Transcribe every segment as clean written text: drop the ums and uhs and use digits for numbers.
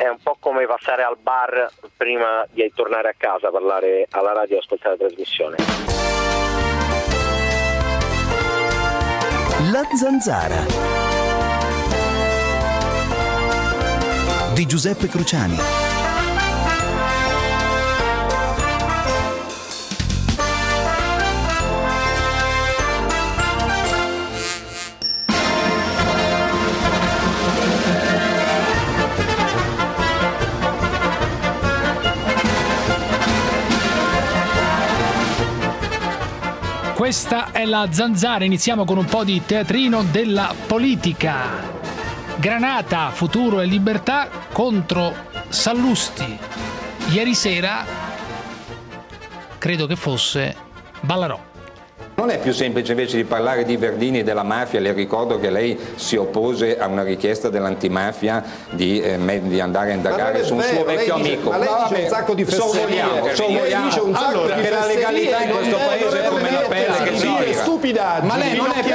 è un po' come passare al bar prima di tornare a casa, parlare alla radio e ascoltare la trasmissione. La Zanzara di Giuseppe Cruciani. Questa è la Zanzara, iniziamo con un po' di teatrino della politica. Granata, Futuro e Libertà contro Sallusti. Ieri sera, credo che fosse Ballarò. Non è più semplice invece di parlare di Verdini e della mafia? Le ricordo che lei si oppose a una richiesta dell'antimafia di andare a indagare su un suo vecchio amico. Ma lei dice un sacco di fesserie. Allora, che la legalità in questo paese è come la pelle che si tira. Stupidaggini. Ma lei non è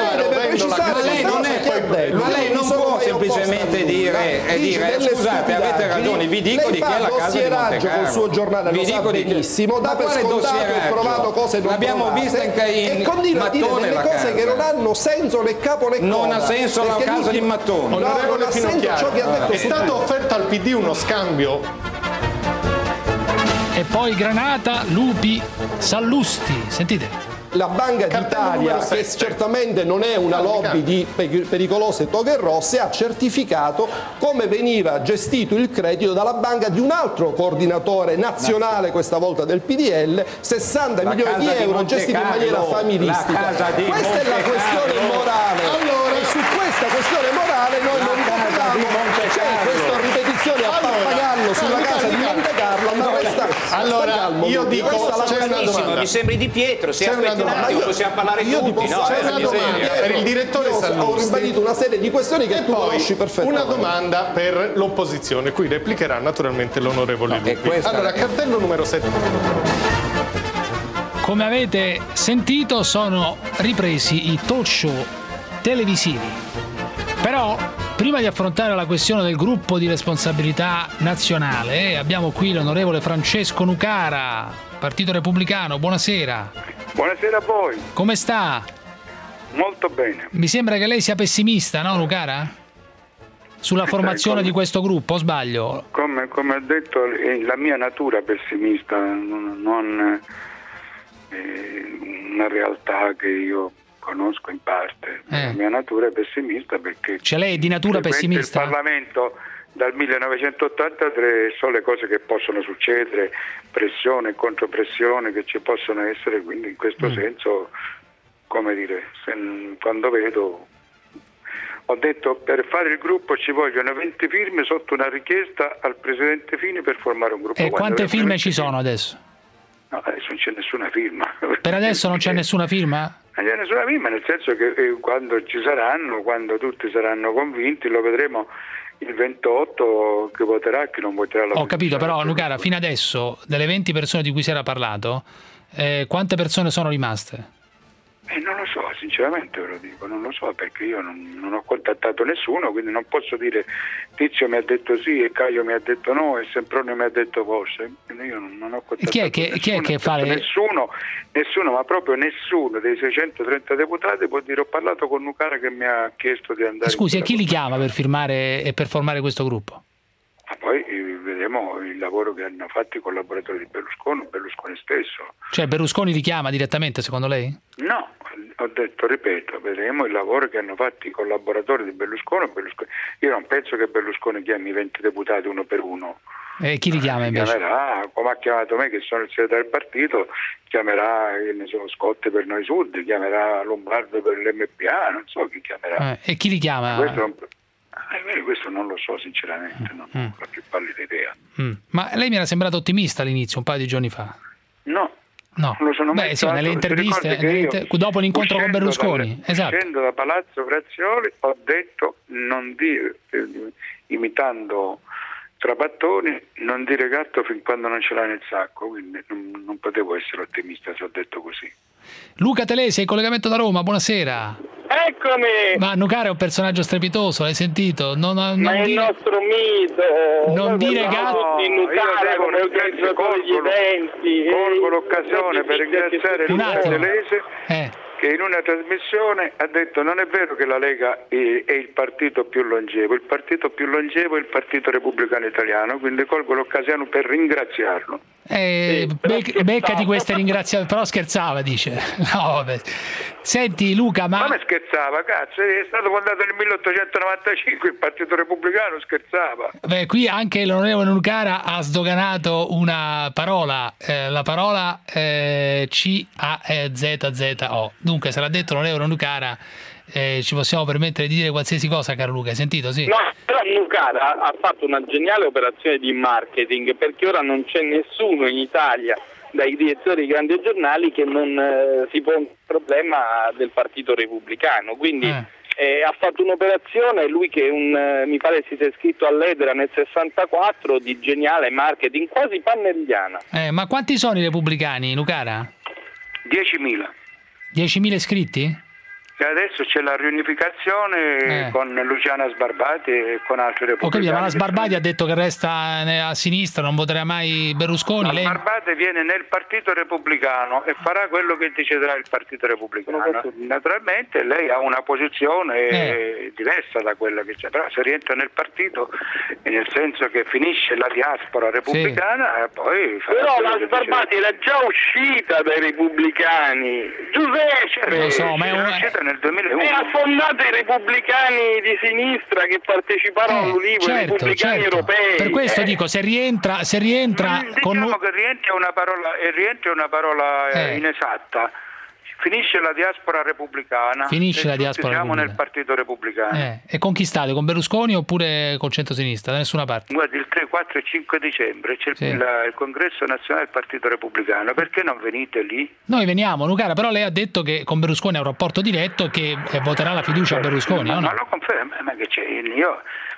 ma lei non può semplicemente dire scusate, avete ragione, vi dico di chi è la casa di Montecarlo. Col suo giornale lo sa benissimo, dà per scontato che ho provato cose non l'abbiamo vista in continua a dire delle cose che non hanno senso né capo né coda. Non ha senso la casa di Mattoni. Non ha senso ciò che ha detto. È stato offerto al PD uno scambio. E poi Granata, Lupi, Sallusti. Sentite. La Banca d'Italia, che certamente non è una lobby di pericolose toghe rosse, ha certificato come veniva gestito il credito dalla banca di un altro coordinatore nazionale, questa volta del PDL, 60 milioni di euro gestiti in maniera familistica. Questa è la questione morale. E su questa questione morale noi non votiamo. C'è questa ripetizione a pappagallo sulla casa di Montecarlo, ma allora io dico mi sembri Di Pietro, se aspetti un attimo possiamo parlare tutti, no? C'è una domanda per il direttore Sallusti. Ho ribadito una serie di questioni che tu conosci perfettamente. Una domanda per l'opposizione, qui replicherà naturalmente l'onorevole Lupi. Allora, cartello numero 7. Come avete sentito, sono ripresi i talk show televisivi. Però, prima di affrontare la questione del gruppo di responsabilità nazionale, abbiamo qui l'onorevole Francesco Nucara, Partito Repubblicano. Buonasera. Buonasera a voi. Come sta? Molto bene. Mi sembra che lei sia pessimista, no, Nucara? Sulla formazione di questo gruppo, o sbaglio? Come ho detto, la mia natura è pessimista, non una realtà che io conosco in parte. La mia natura è pessimista perché... Cioè lei è di natura pessimista? Il Parlamento dal 1983 sono le cose che possono succedere, pressione e contropressione che ci possono essere, quindi in questo senso, come dire, quando vedo... Ho detto per fare il gruppo ci vogliono 20 firme sotto una richiesta al Presidente Fini per formare un gruppo. E quante firme ci sono adesso? No, adesso non c'è nessuna firma. Per adesso non c'è nessuna firma? Non c'è nessuna firma, nel senso che quando ci saranno, quando tutti saranno convinti, lo vedremo il 28 chi voterà e chi non voterà. Ho capito, però Nucara, fino adesso, delle 20 persone di cui si era parlato, quante persone sono rimaste? Non lo so, sinceramente ve lo dico, non lo so perché io non ho contattato nessuno, quindi non posso dire Tizio mi ha detto sì e Caio mi ha detto no e Semproni mi ha detto forse, quindi io non ho contattato chi è che fa nessuno, ma proprio nessuno dei 630 deputati può dire ho parlato con Nucara che mi ha chiesto di andare. Scusi, e chi li chiama per firmare e per formare questo gruppo? Ma poi vedremo il lavoro che hanno fatto i collaboratori di Berlusconi stesso. Cioè Berlusconi li chiama direttamente secondo lei? No, ho detto, ripeto, vedremo il lavoro che hanno fatto i collaboratori di Berlusconi. Io non penso che Berlusconi chiami 20 deputati uno per uno. E chi li chiama invece? Chiamerà, come ha chiamato me che sono il segretario del partito, chiamerà Scotti per Noi Sud, chiamerà Lombardo per l'MPA, non so chi chiamerà. E chi li chiama? Questo non lo so sinceramente, non ho la più pallida idea. Ma lei mi era sembrato ottimista all'inizio, un paio di giorni fa. No, non lo sono mai stato. Nelle interviste, dopo l'incontro con Berlusconi. Esatto. Uscendo da Palazzo Grazioli ho detto non dire, imitando Trapattoni, non dire gatto fin quando non ce l'hai nel sacco, quindi non potevo essere ottimista se ho detto così. Luca Telesi, in collegamento da Roma, buonasera. Eccomi! Ma Nucara è un personaggio strepitoso, l'hai sentito? Ma è il nostro mito! Non dire gatto! Nucara come organizzatore di eventi! Colgo l'occasione per ringraziare Luca Telese che in una trasmissione ha detto non è vero che la Lega è il partito più longevo, il partito più longevo è il Partito Repubblicano Italiano, quindi colgo l'occasione per ringraziarlo. Beccati queste ringraziamenti, però scherzava, dice. No, vabbè. Senti Luca, ma... Come scherzava, cazzo, è stato fondato nel 1895 il Partito Repubblicano, scherzava. Beh, qui anche l'onorevole Nucara ha sdoganato una parola, la parola CAZZO. Dunque, se l'ha detto l'onorevole Nucara, ci possiamo permettere di dire qualsiasi cosa, caro Luca, hai sentito? Sì. No, però Nucara ha fatto una geniale operazione di marketing, perché ora non c'è nessuno in Italia dai direttori di grandi giornali che non si pone il problema del Partito Repubblicano, quindi ha fatto un'operazione, lui che mi pare si sia iscritto all'Edera nel 64, di geniale marketing, quasi pannelliana. Ma quanti sono i repubblicani, Nucara? 10.000. 10.000 iscritti? E adesso c'è la riunificazione con Luciana Sbarbati e con altri repubblicani. Ho capito, ma la Sbarbati ha detto che resta a sinistra, non voterà mai Berlusconi. La Sbarbati viene nel Partito Repubblicano e farà quello che deciderà il Partito Repubblicano. Naturalmente lei ha una posizione diversa da quella che c'è, però se rientra nel partito, nel senso che finisce la diaspora repubblicana, poi farà. Però la Sbarbati era già uscita dai repubblicani. Giuseppe! Lo so, ma è uscita nel 2001. E ha fondato i repubblicani di sinistra che parteciparono all'Ulivo, i repubblicani europei. Per questo dico, se rientra diciamo che rientra una parola inesatta. Finisce la diaspora repubblicana. Siamo nel Partito Repubblicano. E conquistate con Berlusconi oppure col centro-sinistra? Da nessuna parte? Guardi, il 3, 4 e 5 dicembre c'è il congresso nazionale del Partito Repubblicano. Perché non venite lì? Noi veniamo, Nucara, però lei ha detto che con Berlusconi ha un rapporto diretto e che voterà la fiducia a Berlusconi. Ma lo confermo, ma che c'è? Io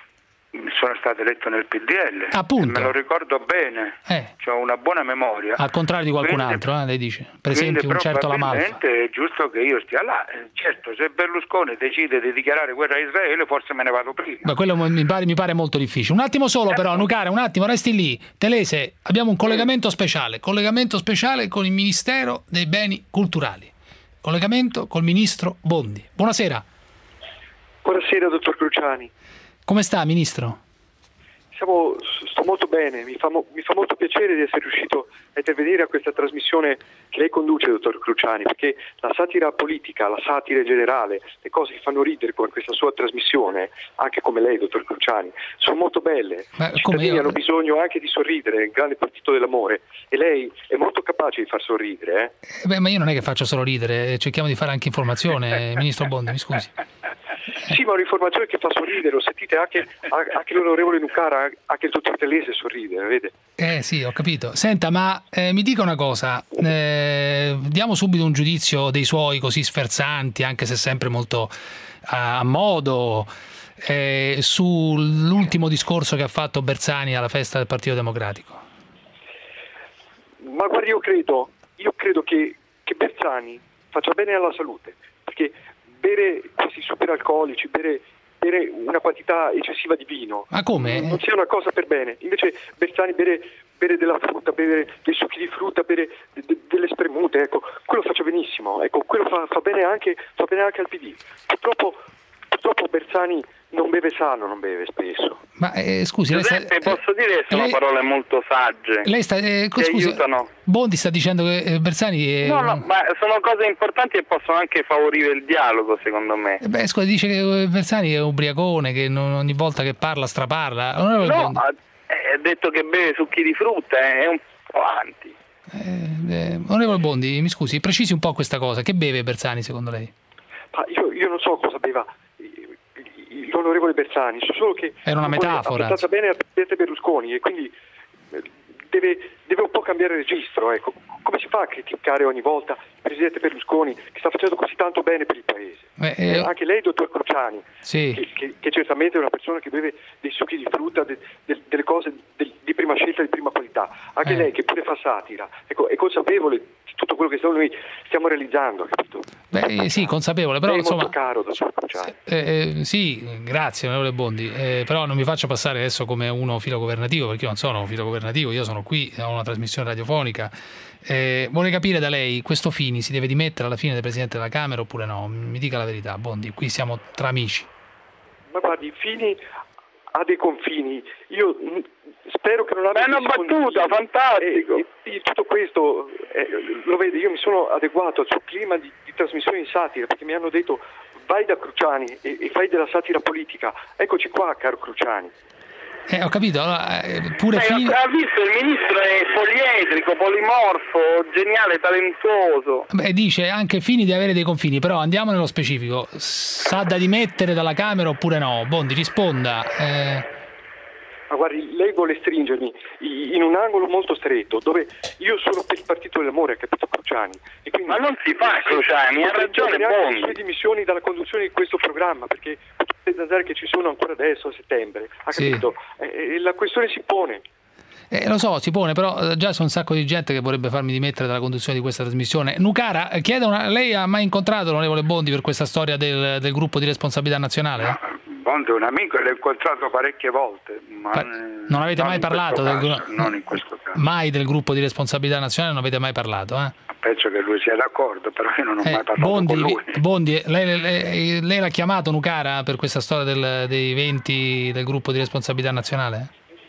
sono stato eletto nel PDL. Appunto. Me lo ricordo bene. Ho una buona memoria. Al contrario di qualcun altro, lei dice. Per esempio un certo La Malfa. È giusto che io stia là. Certo, se Berlusconi decide di dichiarare guerra a Israele, forse me ne vado prima. Ma quello mi pare molto difficile. Un attimo solo però, Nucara, un attimo, resti lì. Telese, abbiamo un collegamento speciale con il Ministero dei Beni Culturali. Collegamento col Ministro Bondi. Buonasera. Buonasera, dottor Cruciani. Come sta, Ministro? Sto molto bene, mi fa molto piacere di essere riuscito a intervenire a questa trasmissione che lei conduce, dottor Cruciani, perché la satira politica, la satira in generale, le cose che fanno ridere con questa sua trasmissione, anche come lei, dottor Cruciani, sono molto belle. I cittadini hanno bisogno anche di sorridere, il grande partito dell'amore, e lei è molto capace di far sorridere. Ma io non è che faccio solo ridere, cerchiamo di fare anche informazione, Ministro Bondi, mi scusi. Sì, ma un'informazione che fa sorridere, lo sentite anche l'onorevole Nucara, anche il dottor Telese sorride, vede? Sì, ho capito. Senta, ma mi dica una cosa, diamo subito un giudizio dei suoi così sferzanti, anche se sempre molto a modo, sull'ultimo discorso che ha fatto Bersani alla festa del Partito Democratico. Ma guardi, io credo che Bersani faccia bene alla salute, perché bere questi superalcolici, bere una quantità eccessiva di vino, ma come? Non sia una cosa per bene. Invece Bersani bere della frutta, bere dei succhi di frutta, bere delle spremute, ecco, quello faccia benissimo, ecco, quello fa bene anche al PD. Purtroppo Bersani non beve sano, non beve spesso. Ma scusi, Giuseppe, posso dire che sono parole molto sagge. Lei sta scusi, aiutano. Bondi sta dicendo che Bersani No, ma sono cose importanti e possono anche favorire il dialogo, secondo me. Scusi, dice che Bersani è ubriacone, che ogni volta che parla straparla. No, ha detto che beve succhi di frutta, è un po' avanti. Onorevole Bondi, mi scusi, precisi un po' questa cosa. Che beve Bersani secondo lei? Ma io non so cosa beva l'onorevole Bersani, so solo che era una metafora. Ha pensato bene al presidente Berlusconi e quindi deve un po' cambiare registro, ecco. come si fa a criticare ogni volta il Presidente Berlusconi che sta facendo così tanto bene per il Paese? Anche lei, dottor Cruciani, sì. che certamente è una persona che beve dei succhi di frutta, delle cose di prima scelta, di prima qualità, anche lei che pure fa satira, è consapevole di tutto quello che noi stiamo realizzando, capito? Sì, consapevole, però è insomma... molto caro, dottor Cruciani. Sì, grazie onorevole Bondi, però non mi faccio passare adesso come uno filogovernativo, perché io non sono un filogovernativo, io sono qui, ho una trasmissione radiofonica. Vorrei capire da lei, questo Fini si deve dimettere alla fine del Presidente della Camera oppure no? Mi dica la verità, Bondi, qui siamo tra amici. Ma guardi, Fini ha dei confini, io spero che non abbia... È una battuta, fantastico! E tutto questo, lo vede, io mi sono adeguato al suo clima di trasmissione di satira, perché mi hanno detto vai da Cruciani e fai della satira politica, eccoci qua, caro Cruciani. Ho capito, allora, pure Fini... Ha visto, il ministro è poliedrico, polimorfo, geniale, talentuoso. Dice anche Fini di avere dei confini, però andiamo nello specifico. Sa da dimettere dalla Camera oppure no? Bondi, risponda. Ma guardi, lei vuole stringermi in un angolo molto stretto, dove io sono per il Partito dell'Amore, ha capito Cruciani? E quindi, ma non si fa, Cruciani, ha ragione Bondi. Le sue dimissioni dalla conduzione di questo programma, perché le zanzare che ci sono ancora adesso a settembre, ha capito? La questione si pone. Lo so, si pone, però già c'è un sacco di gente che vorrebbe farmi dimettere dalla conduzione di questa trasmissione. Nucara, lei ha mai incontrato l'onorevole Bondi per questa storia del gruppo di responsabilità nazionale? No, Bondi è un amico e l'ho incontrato parecchie volte. Ma non avete mai parlato non in questo caso. Mai del gruppo di responsabilità nazionale non avete mai parlato? Penso che lui sia d'accordo, però io non ho mai parlato con lui. Bondi, lei l'ha chiamato Nucara per questa storia dei 20 del gruppo di responsabilità nazionale?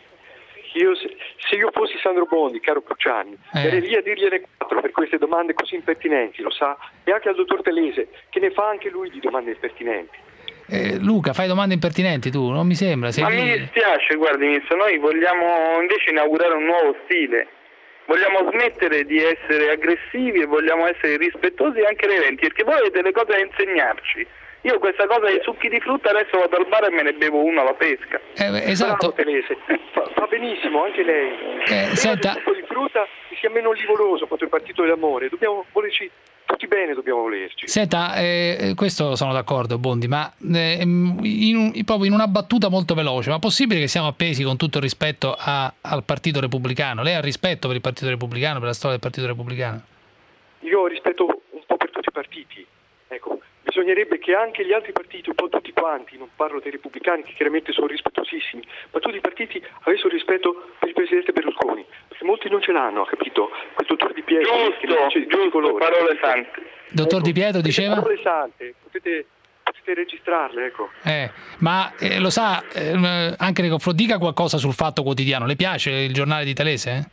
Se io fossi Sandro Bondi, caro Cruciani, sarei lì a dirgliene 4 per queste domande così impertinenti, lo sa? E anche al dottor Telese, che ne fa anche lui di domande impertinenti. Luca, fai domande impertinenti tu? Non mi sembra. Ma mi dispiace, guardi Ministro, noi vogliamo invece inaugurare un nuovo stile. Vogliamo smettere di essere aggressivi e vogliamo essere rispettosi anche nei eventi, perché voi avete le cose da insegnarci. Io questa cosa dei succhi di frutta adesso vado al bar e me ne bevo uno alla pesca. Esatto. Fa benissimo, anche lei. Senta. Un po' di frutta che sia meno livoroso contro il Partito dell'Amore. Dobbiamo volerci tutti bene, dobbiamo volerci. Senta, questo sono d'accordo Bondi, ma proprio in una battuta molto veloce, ma possibile che siamo appesi con tutto il rispetto al Partito Repubblicano? Lei ha rispetto per il Partito Repubblicano, per la storia del Partito Repubblicano? Io ho rispetto un po' per tutti i partiti, ecco. Bisognerebbe che anche gli altri partiti, un po' tutti quanti, non parlo dei repubblicani che chiaramente sono rispettosissimi, ma tutti i partiti avessero rispetto per il Presidente Berlusconi, perché molti non ce l'hanno, ha capito? Quel dottor Di Pietro che dice colore. Parole sante. Dottor Di Pietro diceva? Parole sante, potete registrarle, ecco. Ma lo sa, anche nei confronti, dica qualcosa sul Fatto Quotidiano, le piace il giornale di Telese?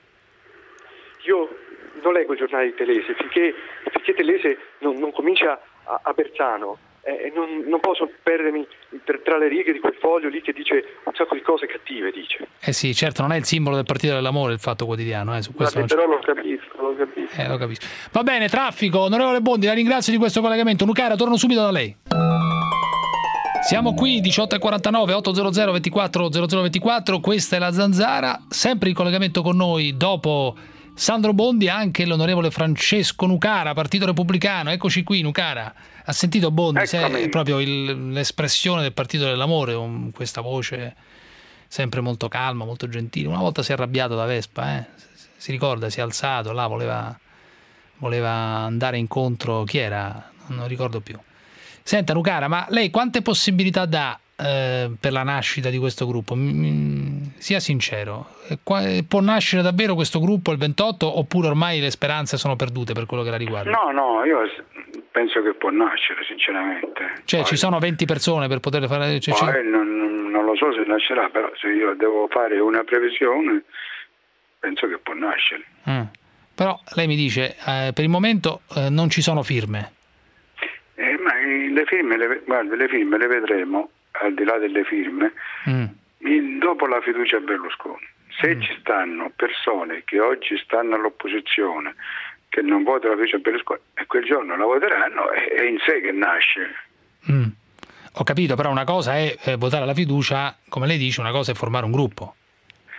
Io non leggo il giornale di Telese, finché Telese non comincia a Bersano, non posso perdermi tra le righe di quel foglio lì che dice un sacco di cose cattive, dice. Sì, certo, non è il simbolo del Partito dell'Amore il Fatto Quotidiano, su questo però lo capisco. Lo capisco. Va bene, traffico, onorevole Bondi, la ringrazio di questo collegamento. Nucara, torno subito da lei. Siamo qui, 18:49, 800 24 0024, questa è la Zanzara, sempre in collegamento con noi dopo Sandro Bondi anche l'onorevole Francesco Nucara, Partito Repubblicano. Eccoci qui, Nucara. Ha sentito Bondi? È proprio l'espressione del Partito dell'Amore, con questa voce sempre molto calma, molto gentile. Una volta si è arrabbiato da Vespa, si ricorda, si è alzato, là voleva andare incontro, chi era? Non ricordo più. Senta Nucara, ma lei quante possibilità dà per la nascita di questo gruppo? Sia sincero, può nascere davvero questo gruppo il 28 oppure ormai le speranze sono perdute per quello che la riguarda? No, io penso che può nascere sinceramente. Cioè ci sono 20 persone per poterle fare? Non lo so se nascerà, però se io devo fare una previsione penso che può nascere. Però lei mi dice per il momento non ci sono firme. Ma le firme le vedremo, al di là delle firme, dopo la fiducia a Berlusconi. Se ci stanno persone che oggi stanno all'opposizione che non votano la fiducia a Berlusconi e quel giorno la voteranno, è in sé che nasce. Ho capito, però una cosa è votare la fiducia, come lei dice, una cosa è formare un gruppo.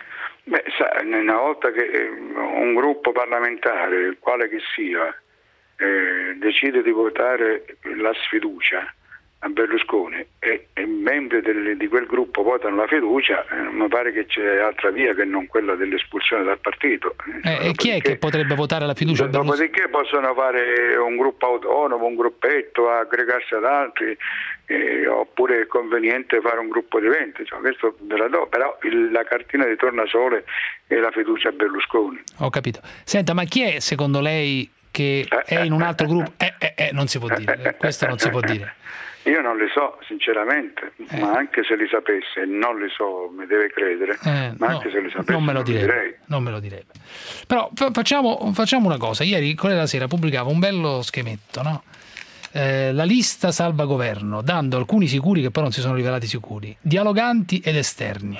Una volta che un gruppo parlamentare, quale che sia, decide di votare la sfiducia a Berlusconi e membri di quel gruppo votano la fiducia, mi pare che c'è altra via che non quella dell'espulsione dal partito. E chi è che potrebbe votare la fiducia a Berlusconi? Dopodiché possono fare un gruppo autonomo, un gruppetto, aggregarsi ad altri, oppure è conveniente fare un gruppo di 20, questo ve la do, però la cartina di tornasole è la fiducia a Berlusconi. Ho capito. Senta, ma chi è secondo lei che è in un altro gruppo? Non si può dire, questo non si può dire. Io non le so sinceramente, ma anche se li sapesse, non le so, mi deve credere, ma anche se li sapesse non me lo direbbe. Però facciamo una cosa, ieri Corriere della Sera pubblicava un bello schemetto, no? La lista salva governo, dando alcuni sicuri che poi non si sono rivelati sicuri, dialoganti ed esterni.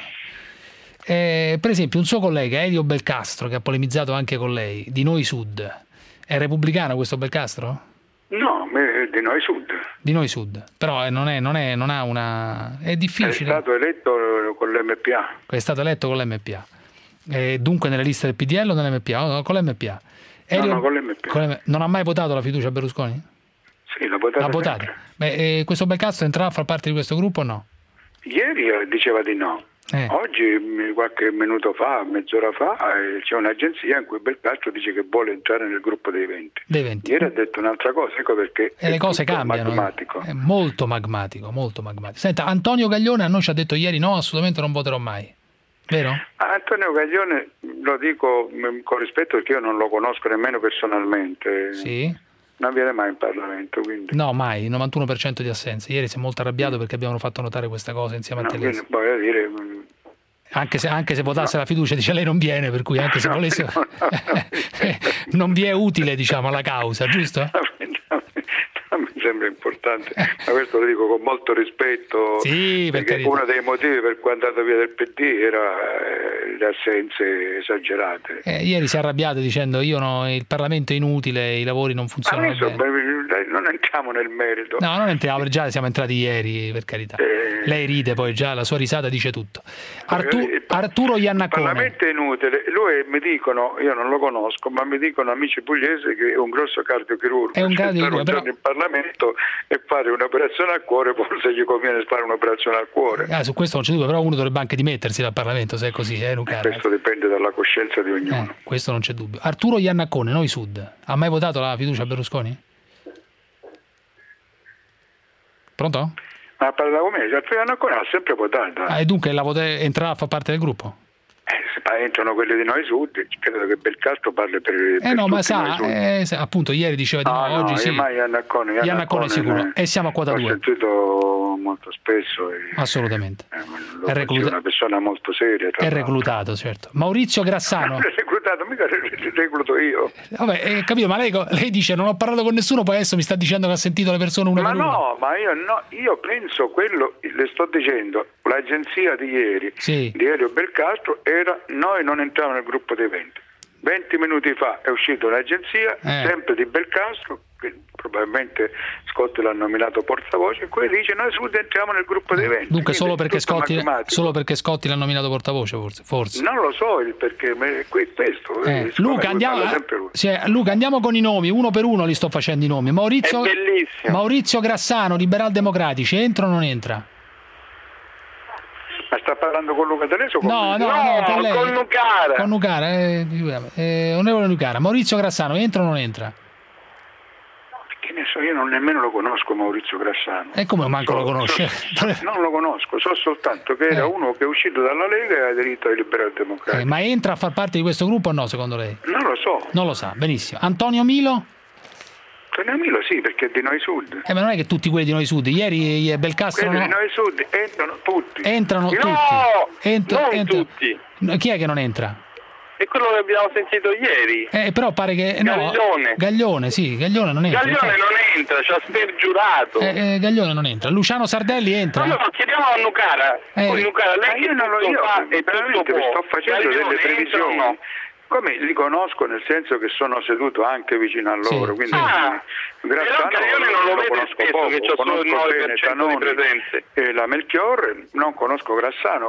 Per esempio un suo collega Elio Belcastro, che ha polemizzato anche con lei, di Noi Sud, è repubblicano questo Belcastro? No, di Noi Sud. Di Noi Sud, però non ha una... è difficile. È stato eletto con l'MPA. È stato eletto con l'MPA. Dunque nelle liste del PDL o nell'MPA? No, con l'MPA. No, con l'MPA. Non ha mai votato la fiducia a Berlusconi? Sì, l'ha votata. Questo Belcastro entrerà a far parte di questo gruppo o no? Ieri diceva di no. Oggi, qualche minuto fa, mezz'ora fa, c'è un'agenzia in cui Belcastro dice che vuole entrare nel gruppo dei 20. Ieri ha detto un'altra cosa, ecco perché le cose cambiano. Magmatico. È molto magmatico. Senta, Antonio Gaglione a noi ci ha detto ieri no, assolutamente non voterò mai. Vero? Antonio Gaglione, lo dico con rispetto perché io non lo conosco nemmeno personalmente. Sì. Non viene mai in Parlamento, quindi. No, mai, 91% di assenze. Ieri si è molto arrabbiato perché abbiamo fatto notare questa cosa insieme a Telese. Voglio dire, anche se votasse la fiducia, dice lei non viene, per cui anche se volesse non vi è utile, diciamo, alla causa, giusto? Mi sembra importante, ma questo lo dico con molto rispetto, sì, perché uno dei motivi per cui è andato via del PD era le assenze esagerate. Ieri si è arrabbiato dicendo il Parlamento è inutile, i lavori non funzionano bene. Non entriamo nel merito. No, non entriamo, perché già siamo entrati ieri, per carità. Lei ride, poi già la sua risata dice tutto. Arturo Iannacone. Il Parlamento è inutile, lui mi dicono, io non lo conosco, ma mi dicono amici pugliesi che è un grosso cardiochirurgo. È un cardiochirurgo, però in Parlamento e fare un'operazione al cuore, forse gli conviene fare un'operazione al cuore. Su questo non c'è dubbio, però uno dovrebbe anche dimettersi dal Parlamento, se è così, Luca. Questo dipende dalla coscienza di ognuno. Questo non c'è dubbio. Arturo Iannacone, Noi Sud, ha mai votato la fiducia a Berlusconi? Pronto? Ma parla con me, Arturo Iannacone ha sempre votato. E dunque entrerà a far parte del gruppo? Se entrano quelli di Noi Sud, credo che Belcastro parli per no, ma appunto ieri diceva di no, oggi sì. Ma Iannacone sicuro. E siamo a quota 2. L'ho sentito molto spesso. Assolutamente. È una persona molto seria. È reclutato, certo. Maurizio Grassano. Non è reclutato, mica recluto io. Vabbè, capito, ma lei dice non ho parlato con nessuno, poi adesso mi sta dicendo che ha sentito le persone una per una. No, ma io penso quello, le sto dicendo, l'agenzia di ieri di Elio Belcastro era noi non entriamo nel gruppo dei 20. 20 minuti fa è uscita un'agenzia, sempre di Belcastro, che probabilmente Scotti l'ha nominato portavoce, e qui dice noi Sud entriamo nel gruppo dei 20. Dunque solo perché Scotti l'ha nominato portavoce, forse. Non lo so il perché, ma questo. Luca, andiamo con i nomi, uno per uno li sto facendo i nomi. Maurizio Grassano, Liberal Democratici, entra o non entra? Ma sta parlando con Luca D'Alessio o con con lei. Con Nucara. Con Nucara, onorevole Nucara. Maurizio Grassano, entra o non entra? Che ne so, io non nemmeno lo conosco Maurizio Grassano. E come manco lo conosce? Non lo conosco, so soltanto che era uno che è uscito dalla Lega e ha aderito ai Liberal Democratici. Ma entra a far parte di questo gruppo o no, secondo lei? Non lo so. Non lo sa, benissimo. Antonio Milo? Antonio Milo sì, perché è di Noi Sud. Ma non è che tutti quelli di Noi Sud, ieri Belcastro... Quelli di Noi Sud entrano tutti. Entrano tutti. Chi è che non entra? È quello che abbiamo sentito ieri. Però pare che... Gaglione. Gaglione non entra. Gaglione non entra, ci ha spergiurato. Gaglione non entra. Luciano Sardelli entra? No, chiediamo a Nucara. Nucara, lei io non lo sto facendo delle previsioni. No? Come li conosco, nel senso che sono seduto anche vicino a loro, quindi Grassano non lo conosco poco, conosco bene Tanoni e la Melchiorre, non conosco Grassano,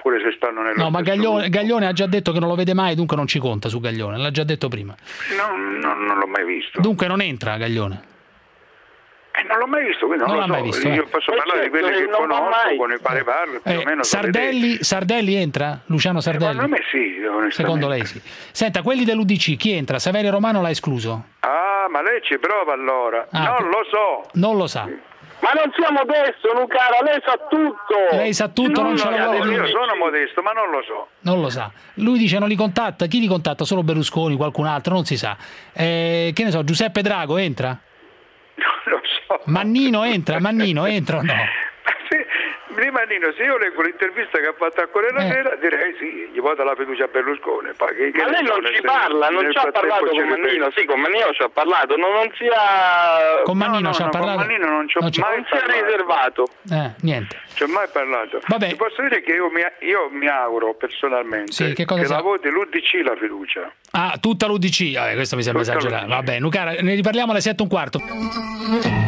pure se stanno nello No, ma stesso Gaglione ha già detto che non lo vede mai, dunque non ci conta su Gaglione, l'ha già detto prima. Non l'ho mai visto. Dunque non entra Gaglione. Non l'ho mai visto, quindi non lo so. Mai visto, Io posso parlare di quelli che conosco, con i quali parlo, più o meno. Sardelli entra? Luciano Sardelli? Secondo me sì, onestamente. Secondo lei sì. Senta, quelli dell'UDC, chi entra? Saverio Romano l'ha escluso? Ah, ma lei ci prova allora. Non lo so. Non lo sa. Ma non sia modesto, Lucara, lei sa tutto. Lei sa tutto, non ce lo vuole dire. Io sono modesto, ma non lo so. Non lo sa. Lui dice non li contatta. Chi li contatta? Solo Berlusconi, qualcun altro, non si sa. Che ne so, Giuseppe Drago entra? Non lo so. Mannino entra o no? Di Mannino, se io leggo l'intervista che ha fatto a Corriere della Sera, direi sì, gli vota la fiducia a Berlusconi. Ma lei non ci parla, non ci ha parlato con Mannino. Sì, con Mannino ci ha parlato, non sia... Con Mannino ci ha parlato? Con Mannino non ci ho mai parlato. Non sia riservato. Niente. Ci ho mai parlato. Vabbè. Ti posso dire che io mi auguro personalmente che la voti l'UDC la fiducia. Ah, tutta l'UDC? Questo mi sembra esagerato. Vabbè, Lucara, ne riparliamo alle 7:15.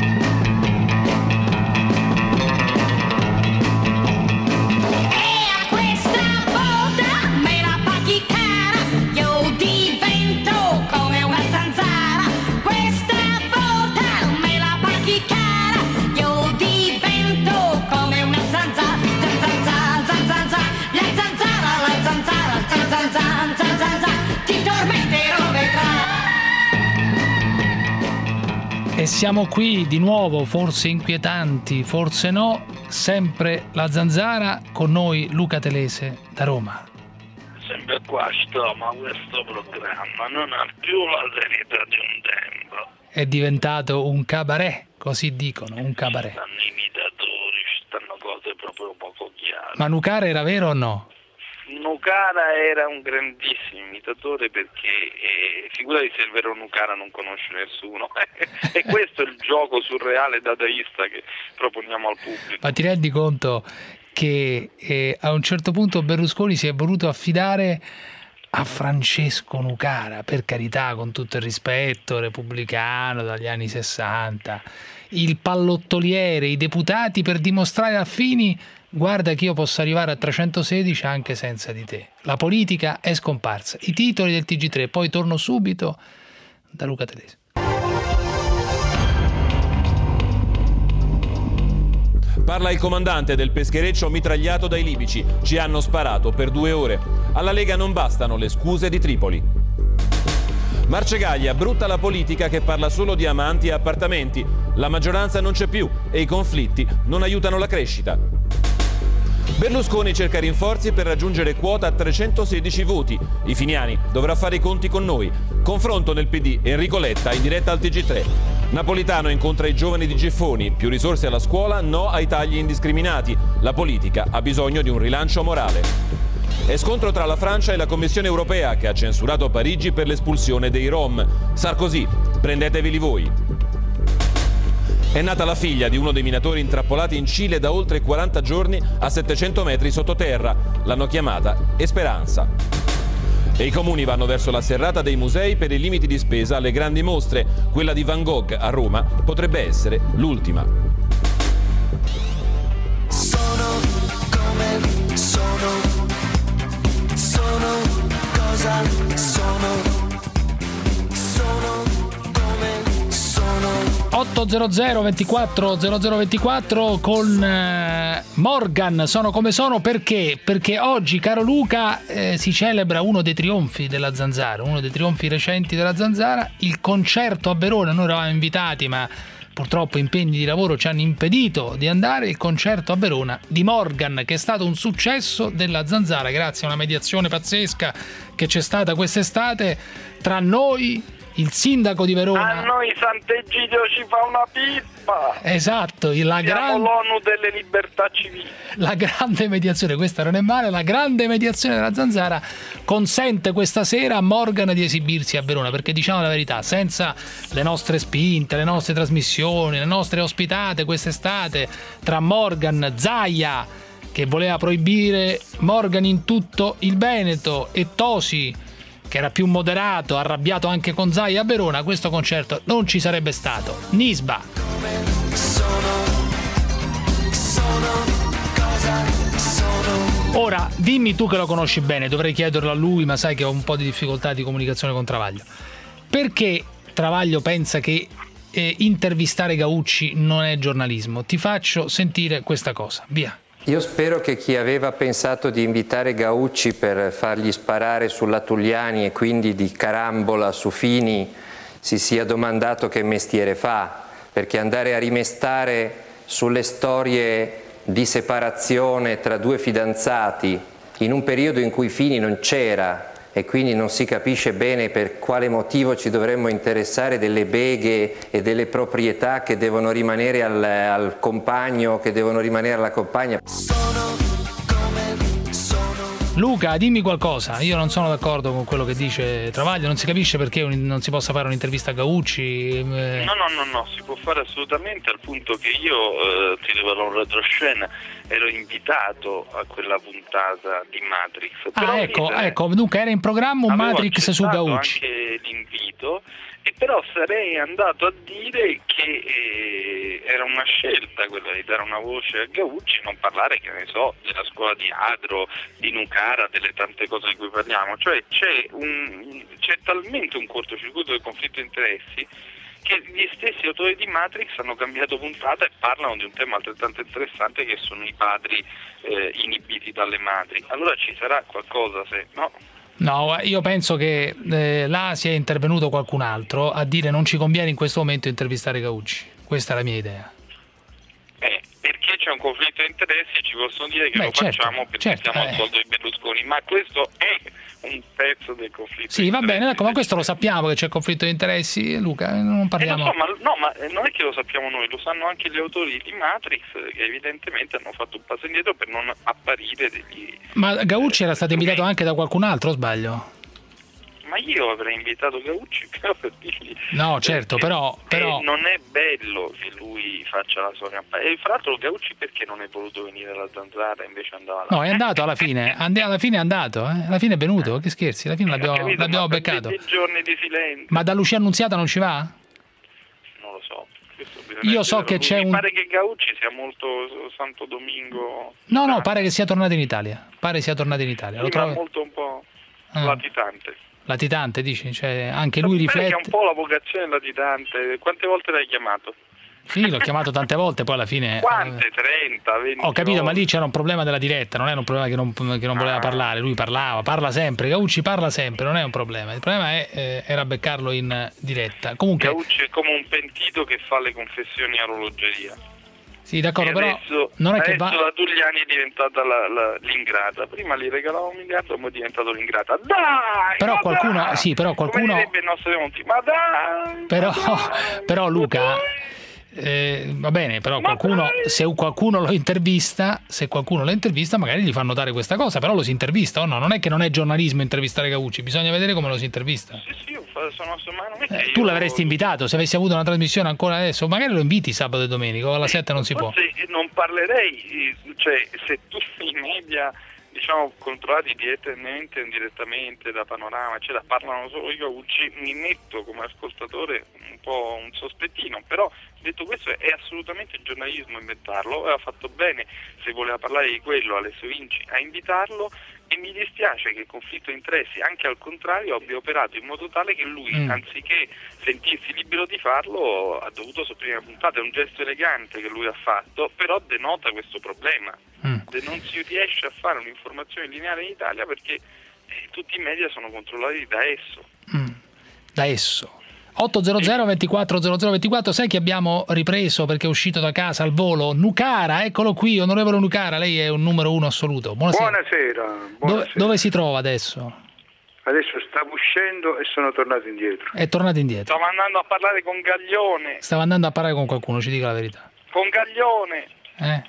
E siamo qui di nuovo, forse inquietanti, forse no, sempre la Zanzara, con noi Luca Telese da Roma. Sempre qua sto, ma questo programma non ha più la serietà di un tempo. È diventato un cabaret, così dicono, un cabaret. Stanno imitatori, stanno cose proprio poco chiare. Ma Nucara era vero o no? Nucara era un grandissimo imitatore, perché figurati se il vero Nucara non conosce nessuno. E questo è il gioco surreale dadaista che proponiamo al pubblico. Ma ti rendi conto che a un certo punto Berlusconi si è voluto affidare a Francesco Nucara, per carità, con tutto il rispetto, repubblicano dagli anni 60, il pallottoliere, i deputati, per dimostrare a Fini: guarda che io posso arrivare a 316 anche senza di te. La politica è scomparsa. I titoli del TG3, poi torno subito da Luca Telese. Parla il comandante del peschereccio mitragliato dai libici. Ci hanno sparato per 2 ore. Alla Lega non bastano le scuse di Tripoli. Marcegaglia, brutta la politica che parla solo di amanti e appartamenti. La maggioranza non c'è più e i conflitti non aiutano la crescita. Berlusconi cerca rinforzi per raggiungere quota 316 voti. I finiani dovrà fare i conti con noi. Confronto nel PD, Enrico Letta in diretta al TG3. Napolitano incontra i giovani di Geffoni. Più risorse alla scuola, no ai tagli indiscriminati. La politica ha bisogno di un rilancio morale. E scontro tra la Francia e la Commissione europea, che ha censurato Parigi per l'espulsione dei Rom. Sarkozy, prendeteveli voi. È nata la figlia di uno dei minatori intrappolati in Cile da oltre 40 giorni a 700 metri sottoterra. L'hanno chiamata Esperanza. E i comuni vanno verso la serrata dei musei per i limiti di spesa alle grandi mostre. Quella di Van Gogh a Roma potrebbe essere l'ultima. Sono come sono, sono cosa sono, sono come sono. 800 24 0024 con Morgan, sono come sono, perché oggi, caro Luca, si celebra uno dei trionfi della Zanzara, uno dei trionfi recenti della Zanzara, il concerto a Verona. Noi eravamo invitati, ma purtroppo impegni di lavoro ci hanno impedito di andare. Il concerto a Verona di Morgan, che è stato un successo della Zanzara grazie a una mediazione pazzesca che c'è stata quest'estate tra noi, il sindaco di Verona. A noi Sant'Egidio ci fa una pippa. Esatto, l'ONU delle libertà civili. La grande mediazione, questa non è male, la grande mediazione della Zanzara consente questa sera a Morgan di esibirsi a Verona, perché diciamo la verità, senza le nostre spinte, le nostre trasmissioni, le nostre ospitate quest'estate, tra Morgan, Zaia, che voleva proibire Morgan in tutto il Veneto, e Tosi, che era più moderato, arrabbiato anche con Zaia a Verona, questo concerto non ci sarebbe stato. Nisba. Sono cosa sono. Ora, dimmi tu che lo conosci bene, dovrei chiederlo a lui, ma sai che ho un po' di difficoltà di comunicazione con Travaglio. Perché Travaglio pensa che intervistare Gaucci non è giornalismo? Ti faccio sentire questa cosa, via. Io spero che chi aveva pensato di invitare Gaucci per fargli sparare sulla Tulliani e quindi di carambola su Fini si sia domandato che mestiere fa, perché andare a rimestare sulle storie di separazione tra due fidanzati in un periodo in cui Fini non c'era e quindi non si capisce bene per quale motivo ci dovremmo interessare delle beghe e delle proprietà che devono rimanere al compagno, che devono rimanere alla compagna. Luca, dimmi qualcosa. Io non sono d'accordo con quello che dice Travaglio, non si capisce perché non si possa fare un'intervista a Gaucci. No, si può fare assolutamente, al punto che io, ti devo dare un retroscena, ero invitato a quella puntata di Matrix. Ecco, dunque era in programma un Matrix su Gaucci. Anche l'invito, e però sarei andato a dire che era una scelta quella di dare una voce a Gaucci, non parlare, che ne so, della scuola di Adro, di Nucara, delle tante cose di cui parliamo. Cioè c'è talmente un cortocircuito del conflitto di interessi che gli stessi autori di Matrix hanno cambiato puntata e parlano di un tema altrettanto interessante, che sono i padri inibiti dalle madri. Allora ci sarà qualcosa, se no? No, io penso che là sia intervenuto qualcun altro a dire non ci conviene in questo momento intervistare Gaucci. Questa è la mia idea. Perché c'è un conflitto di interessi, ci possono dire che facciamo perché siamo al soldo di Berlusconi, ma questo è un pezzo del conflitto. Sì, va bene, ecco, ma questo lo sappiamo che c'è conflitto di interessi, Luca, non parliamo. Ma non è che lo sappiamo noi, lo sanno anche gli autori di Matrix, che evidentemente hanno fatto un passo indietro per non apparire degli... Ma Gaucci era stato invitato anche da qualcun altro, o sbaglio? Ma io avrei invitato Gaucci però per dirgli... No, certo, però... non è bello che lui faccia la sua campagna. E fra l'altro Gaucci perché non è voluto venire alla Zanzara e invece andava là? No, è andato alla fine, alla fine è andato, alla fine è venuto, che scherzi, alla fine l'abbiamo beccato. 20 giorni di silenzio. Ma da Lucia Annunziata non ci va? Non lo so. Io so che c'è mi pare che Gaucci sia molto Santo Domingo. No, pare che sia tornato in Italia. Lo trovo molto un po' latitante. Latitante, dici? Cioè, anche lui riflette. È un po' la vocazione latitante. Quante volte l'hai chiamato? Sì, l'ho chiamato tante volte, poi alla fine... Quante? 30, 20? Ho capito, ma lì c'era un problema della diretta, non era un problema che non voleva parlare. Lui parla sempre, Gaucci parla sempre, non è un problema. Il problema era beccarlo in diretta. Comunque... Gaucci è come un pentito che fa le confessioni a orologeria. Sì, d'accordo, però non è che la Tulliani è diventata l'ingrata. Prima gli regalava $1 miliardo, ora è diventato l'ingrata. Dai! Però qualcuno, come direbbe il nostro Monti, ma dai! Però Luca, va bene, però se qualcuno lo intervista, magari gli fa notare questa cosa, però lo si intervista o no? Non è che non è giornalismo intervistare Gaucci, bisogna vedere come lo si intervista. Sì, tu l'avresti invitato, se avessi avuto una trasmissione ancora adesso, magari lo inviti sabato e domenica, alla 7 non si può. Non parlerei, cioè se tutti i media, diciamo, controllati direttamente o indirettamente da Panorama, parlano solo di Gaucci, mi metto come ascoltatore un po' un sospettino, però detto questo è assolutamente giornalismo inventarlo, aveva fatto bene, se voleva parlare di quello Alessio Vinci, a invitarlo, e mi dispiace che il conflitto di interessi, anche al contrario, abbia operato in modo tale che lui, anziché sentirsi libero di farlo, ha dovuto sopprimere la puntata. È un gesto elegante che lui ha fatto, però denota questo problema. Non si riesce a fare un'informazione lineare in Italia perché tutti i media sono controllati da esso. 800 24 0024, sai che abbiamo ripreso perché è uscito da casa al volo Nucara, eccolo qui, onorevole Nucara, lei è un numero 1 assoluto. Buonasera. Dove si trova adesso? Adesso stavo uscendo e sono tornato indietro. È tornato indietro. Stavo andando a parlare con Gaglione. Stava andando a parlare con qualcuno, ci dica la verità. Con Gaglione.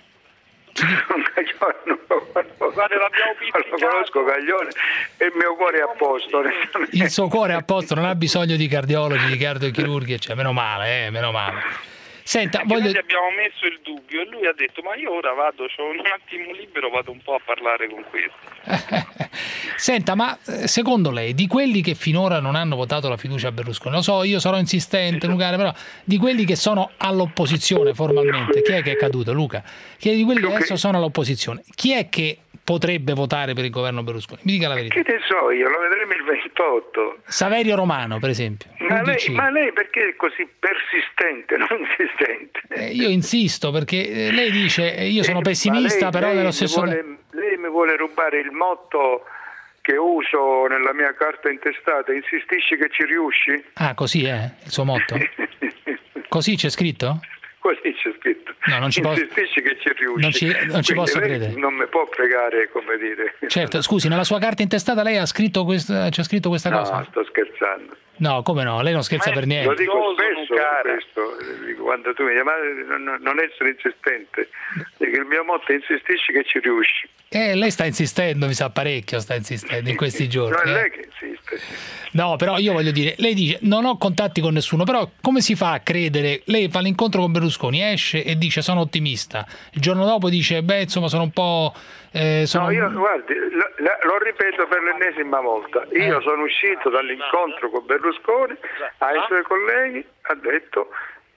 Guarda, l'abbiamo lo conosco Gaglione e il mio cuore è a posto. Il suo cuore è a posto, non ha bisogno di cardiologi, di cardiochirurghi, meno male. Senta, noi gli abbiamo messo il dubbio e lui ha detto: ma io ora vado, c'ho un attimo libero, vado un po' a parlare con questo. Senta, ma secondo lei, di quelli che finora non hanno votato la fiducia a Berlusconi, lo so, io sarò insistente, Luca, però di quelli che sono all'opposizione formalmente, chi è che è caduto, Luca? Chi è di quelli che adesso sono all'opposizione? Chi è che potrebbe votare per il governo Berlusconi? Mi dica la verità. Che ne so io, lo vedremo il 28. Saverio Romano, per esempio. Ma lei perché è così persistente, non insistente? Io insisto perché lei dice io sono pessimista, però nello stesso tempo. Lei mi vuole rubare il motto che uso nella mia carta intestata, insistisci che ci riusci? Ah, così è il suo motto? Così c'è scritto? Così c'è scritto. No, non ci posso. Insistisci che ci riusci. Non ci posso credere. Non mi può fregare, come dire. Certo, scusi, nella sua carta intestata lei c'ha scritto questa cosa? No, sto scherzando. No, come no? Lei non scherza per niente. Lo dico spesso questo, quando tu mi chiami, non essere insistente. Dico, il mio motto è insistisci che ci riusci. Lei sta insistendo, mi sa parecchio, sta insistendo in questi giorni. No, è lei che insiste. No, però io voglio dire, lei dice non ho contatti con nessuno, però come si fa a credere? Lei fa l'incontro con Berlusconi, esce e dice sono ottimista, il giorno dopo dice insomma sono un po'... No, io guardi, lo ripeto per l'ennesima volta, io sono uscito dall'incontro con Berlusconi, ai suoi colleghi ha detto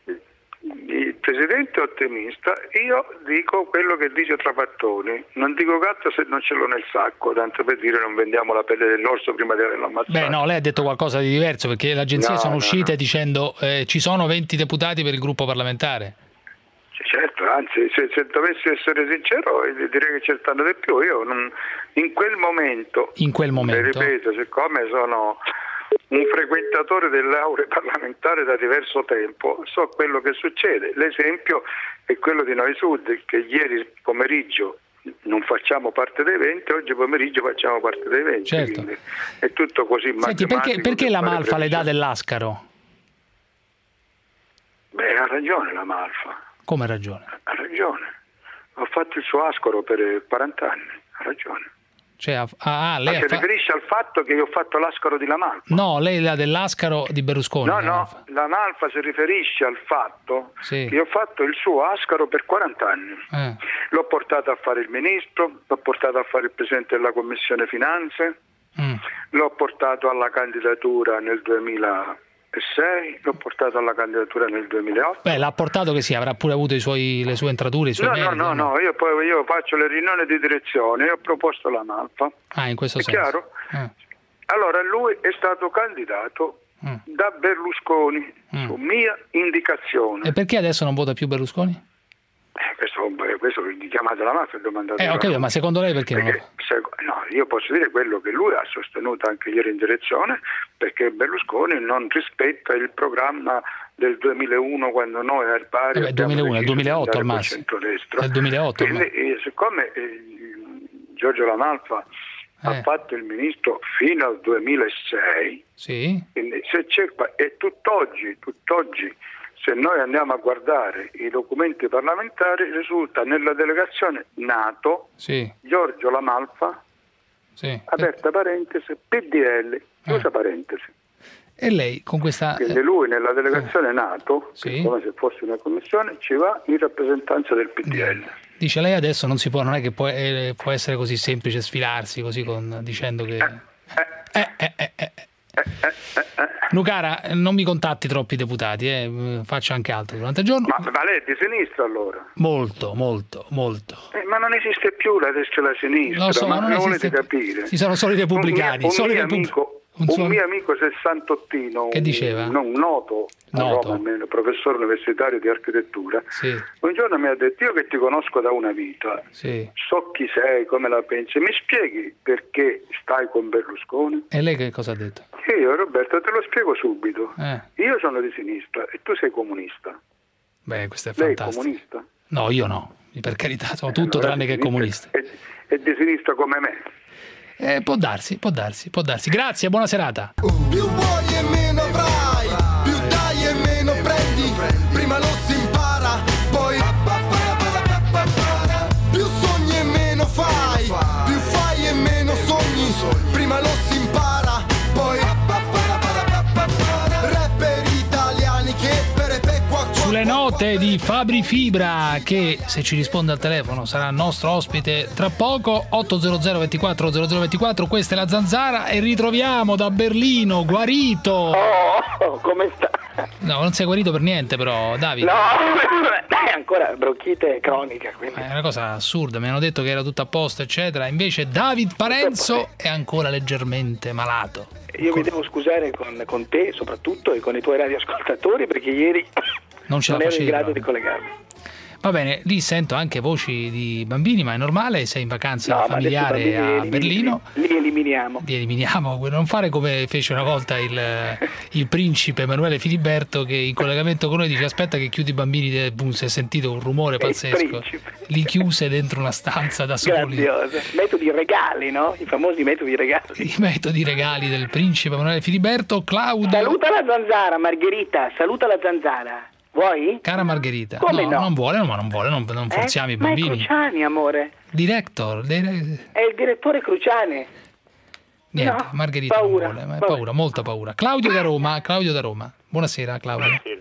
il presidente è ottimista, io dico quello che dice Trapattoni, non dico gatto se non ce l'ho nel sacco, tanto per dire non vendiamo la pelle dell'orso prima di averlo ammazzato. Beh no, lei ha detto qualcosa di diverso perché le agenzie sono uscite dicendo ci sono 20 deputati per il gruppo parlamentare. Certo, anzi se dovessi essere sincero direi che ce ne stanno di più. Io in quel momento, ripeto, siccome sono un frequentatore delle aule parlamentari da diverso tempo, so quello che succede. L'esempio è quello di Noi Sud, che ieri pomeriggio non facciamo parte dei 20, oggi pomeriggio facciamo parte dei 20. Certo. È tutto così. Senti, perché la Malfa le dà dell'Ascaro? Beh, ha ragione la Malfa. Come ha ragione? Ha ragione. Ho fatto il suo Ascaro per 40 anni, ha ragione. Cioè, lei si riferisce al fatto che io ho fatto l'Ascaro di La Malfa? No, lei ha dell'Ascaro di Berlusconi. No, la Malfa si riferisce al fatto che io ho fatto il suo Ascaro per 40 anni. L'ho portato a fare il ministro, l'ho portato a fare il presidente della Commissione Finanze, l'ho portato alla candidatura nel 2006, l'ho portato alla candidatura nel 2008. Beh, l'ha portato che avrà pure avuto le sue entrature, i suoi meriti. No, io faccio le riunioni di direzione e ho proposto la Malfa. In questo senso. Chiaro? Allora lui è stato candidato da Berlusconi su mia indicazione. E perché adesso non vota più Berlusconi? Questo chiamate la mafia e domandate. Ok, ma secondo lei perché no? No, io posso dire quello che lui ha sostenuto anche ieri in direzione, perché Berlusconi non rispetta il programma del 2001 quando noi al pari il 2001, il 2008 al massimo. Nel 2008. Quindi, siccome Giorgio La Malfa ha fatto il ministro fino al 2006, quindi se c'è e tutt'oggi se noi andiamo a guardare i documenti parlamentari, risulta nella delegazione NATO Giorgio La Malfa, aperta parentesi, PDL, chiusa parentesi. E lei con questa... Quindi lui nella delegazione NATO, come se fosse una commissione, ci va in rappresentanza del PDL. Dice lei adesso non è che può essere così semplice sfilarsi così dicendo che... Lucara, non mi contatti troppi deputati, faccio anche altro durante il giorno. Ma lei è di sinistra allora? Molto. Ma non esiste più la destra e la sinistra, lo so, ma non volete capire. Ci sono solo i repubblicani. Un mio amico sessantottino, che diceva? Un noto. Roma, professore universitario di architettura, un giorno mi ha detto: io che ti conosco da una vita, so chi sei, come la pensi, mi spieghi perché stai con Berlusconi? E lei che cosa ha detto? Io, Roberto, te lo spiego subito. Io sono di sinistra e tu sei comunista. Beh, questo è fantastico. Lei è comunista? No, io no, per carità, sono tutto tranne che comunista. È di sinistra come me. Può darsi. Grazie, buona serata. Più vuoi e meno avrai, più dai e meno prendi, prima lo si impara, poi più sogni e meno fai, più fai e meno sogni, prima lo si impara, poi rapper italiani che per te qua. Sulle note nipote di Fabri Fibra, che se ci risponde al telefono sarà nostro ospite tra poco. 800 24 0024, questa è la Zanzara e ritroviamo da Berlino guarito. Come sta? No, non sei guarito per niente però, Davide. No, ancora bronchite cronica, quindi. È una cosa assurda, mi hanno detto che era tutto a posto eccetera, invece David Parenzo è ancora leggermente malato. Io mi devo scusare con te soprattutto e con i tuoi radioascoltatori perché ieri non ero in grado di collegarmi. Va bene, lì sento anche voci di bambini, ma è normale, sei in vacanza familiare a Berlino. Li eliminiamo. Non fare come fece una volta il principe Emanuele Filiberto, che in collegamento con noi dice aspetta che chiudi i bambini, boom, si è sentito un rumore pazzesco. Li chiuse dentro una stanza da soli. Grandioso. Metodi regali, no? I famosi metodi regali. I metodi regali del principe Emanuele Filiberto. Claudio. Saluta la Zanzara, Margherita, saluta la Zanzara. Vuoi? Cara Margherita. Come no? Non vuole, non forziamo i bambini. Ma è Cruciani, amore. Director. È il direttore Cruciani. Niente, No, Margherita paura, non vuole, paura, molta paura. Claudio da Roma. Buonasera, Claudio. Buonasera.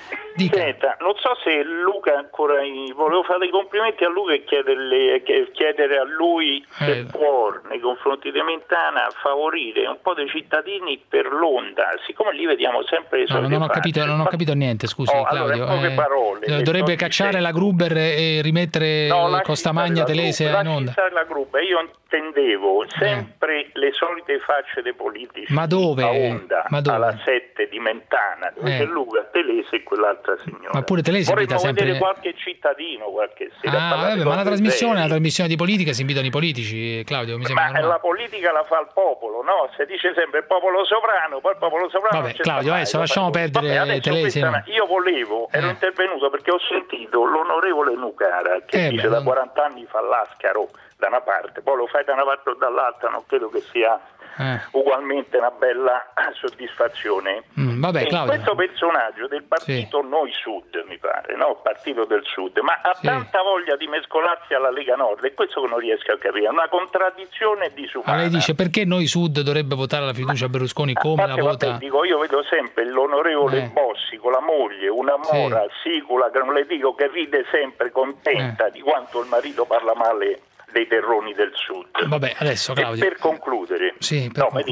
Senta, non so se Luca ancora volevo fare i complimenti a Luca e chiedere a lui se può nei confronti di Mentana favorire un po' dei cittadini per l'Onda, siccome lì vediamo sempre non ho capito niente, scusi Claudio. Allora, in poche parole, dovrebbe cacciare la Gruber e rimettere Costamagna Telese in onda. La Gruber, io intendevo sempre le solite facce dei politici. Ma dove? A Onda, alla 7 di Mentana, dove c'è Luca, Telese e quell'altra signora. Ma pure Telese invita sempre vedere qualche cittadino qualche sera. Ma la trasmissione di politica si invitano i politici, Claudio, mi sembra. Ma la politica la fa il popolo, no? Se dice sempre il popolo sovrano, poi il popolo sovrano. Vabbè, Claudio, adesso lasciamo perdere Telese. Io ero intervenuto perché ho sentito l'onorevole Nucara che dice da 40 anni fa l'Ascaro da una parte, poi lo fai da una parte o dall'altra, non credo che sia ugualmente una bella soddisfazione. Vabbè, Claudio. Questo personaggio del partito Noi Sud, mi pare, no? Partito del Sud, ma ha tanta voglia di mescolarsi alla Lega Nord, e questo che non riesco a capire, è una contraddizione disumana. Lei dice perché Noi Sud dovrebbe votare la fiducia a Berlusconi come la vota? Io vedo sempre l'onorevole Bossi con la moglie, una mora sicula, che non le dico, che ride sempre contenta di quanto il marito parla male dei terroni del Sud. Vabbè, adesso Claudio. E per concludere, per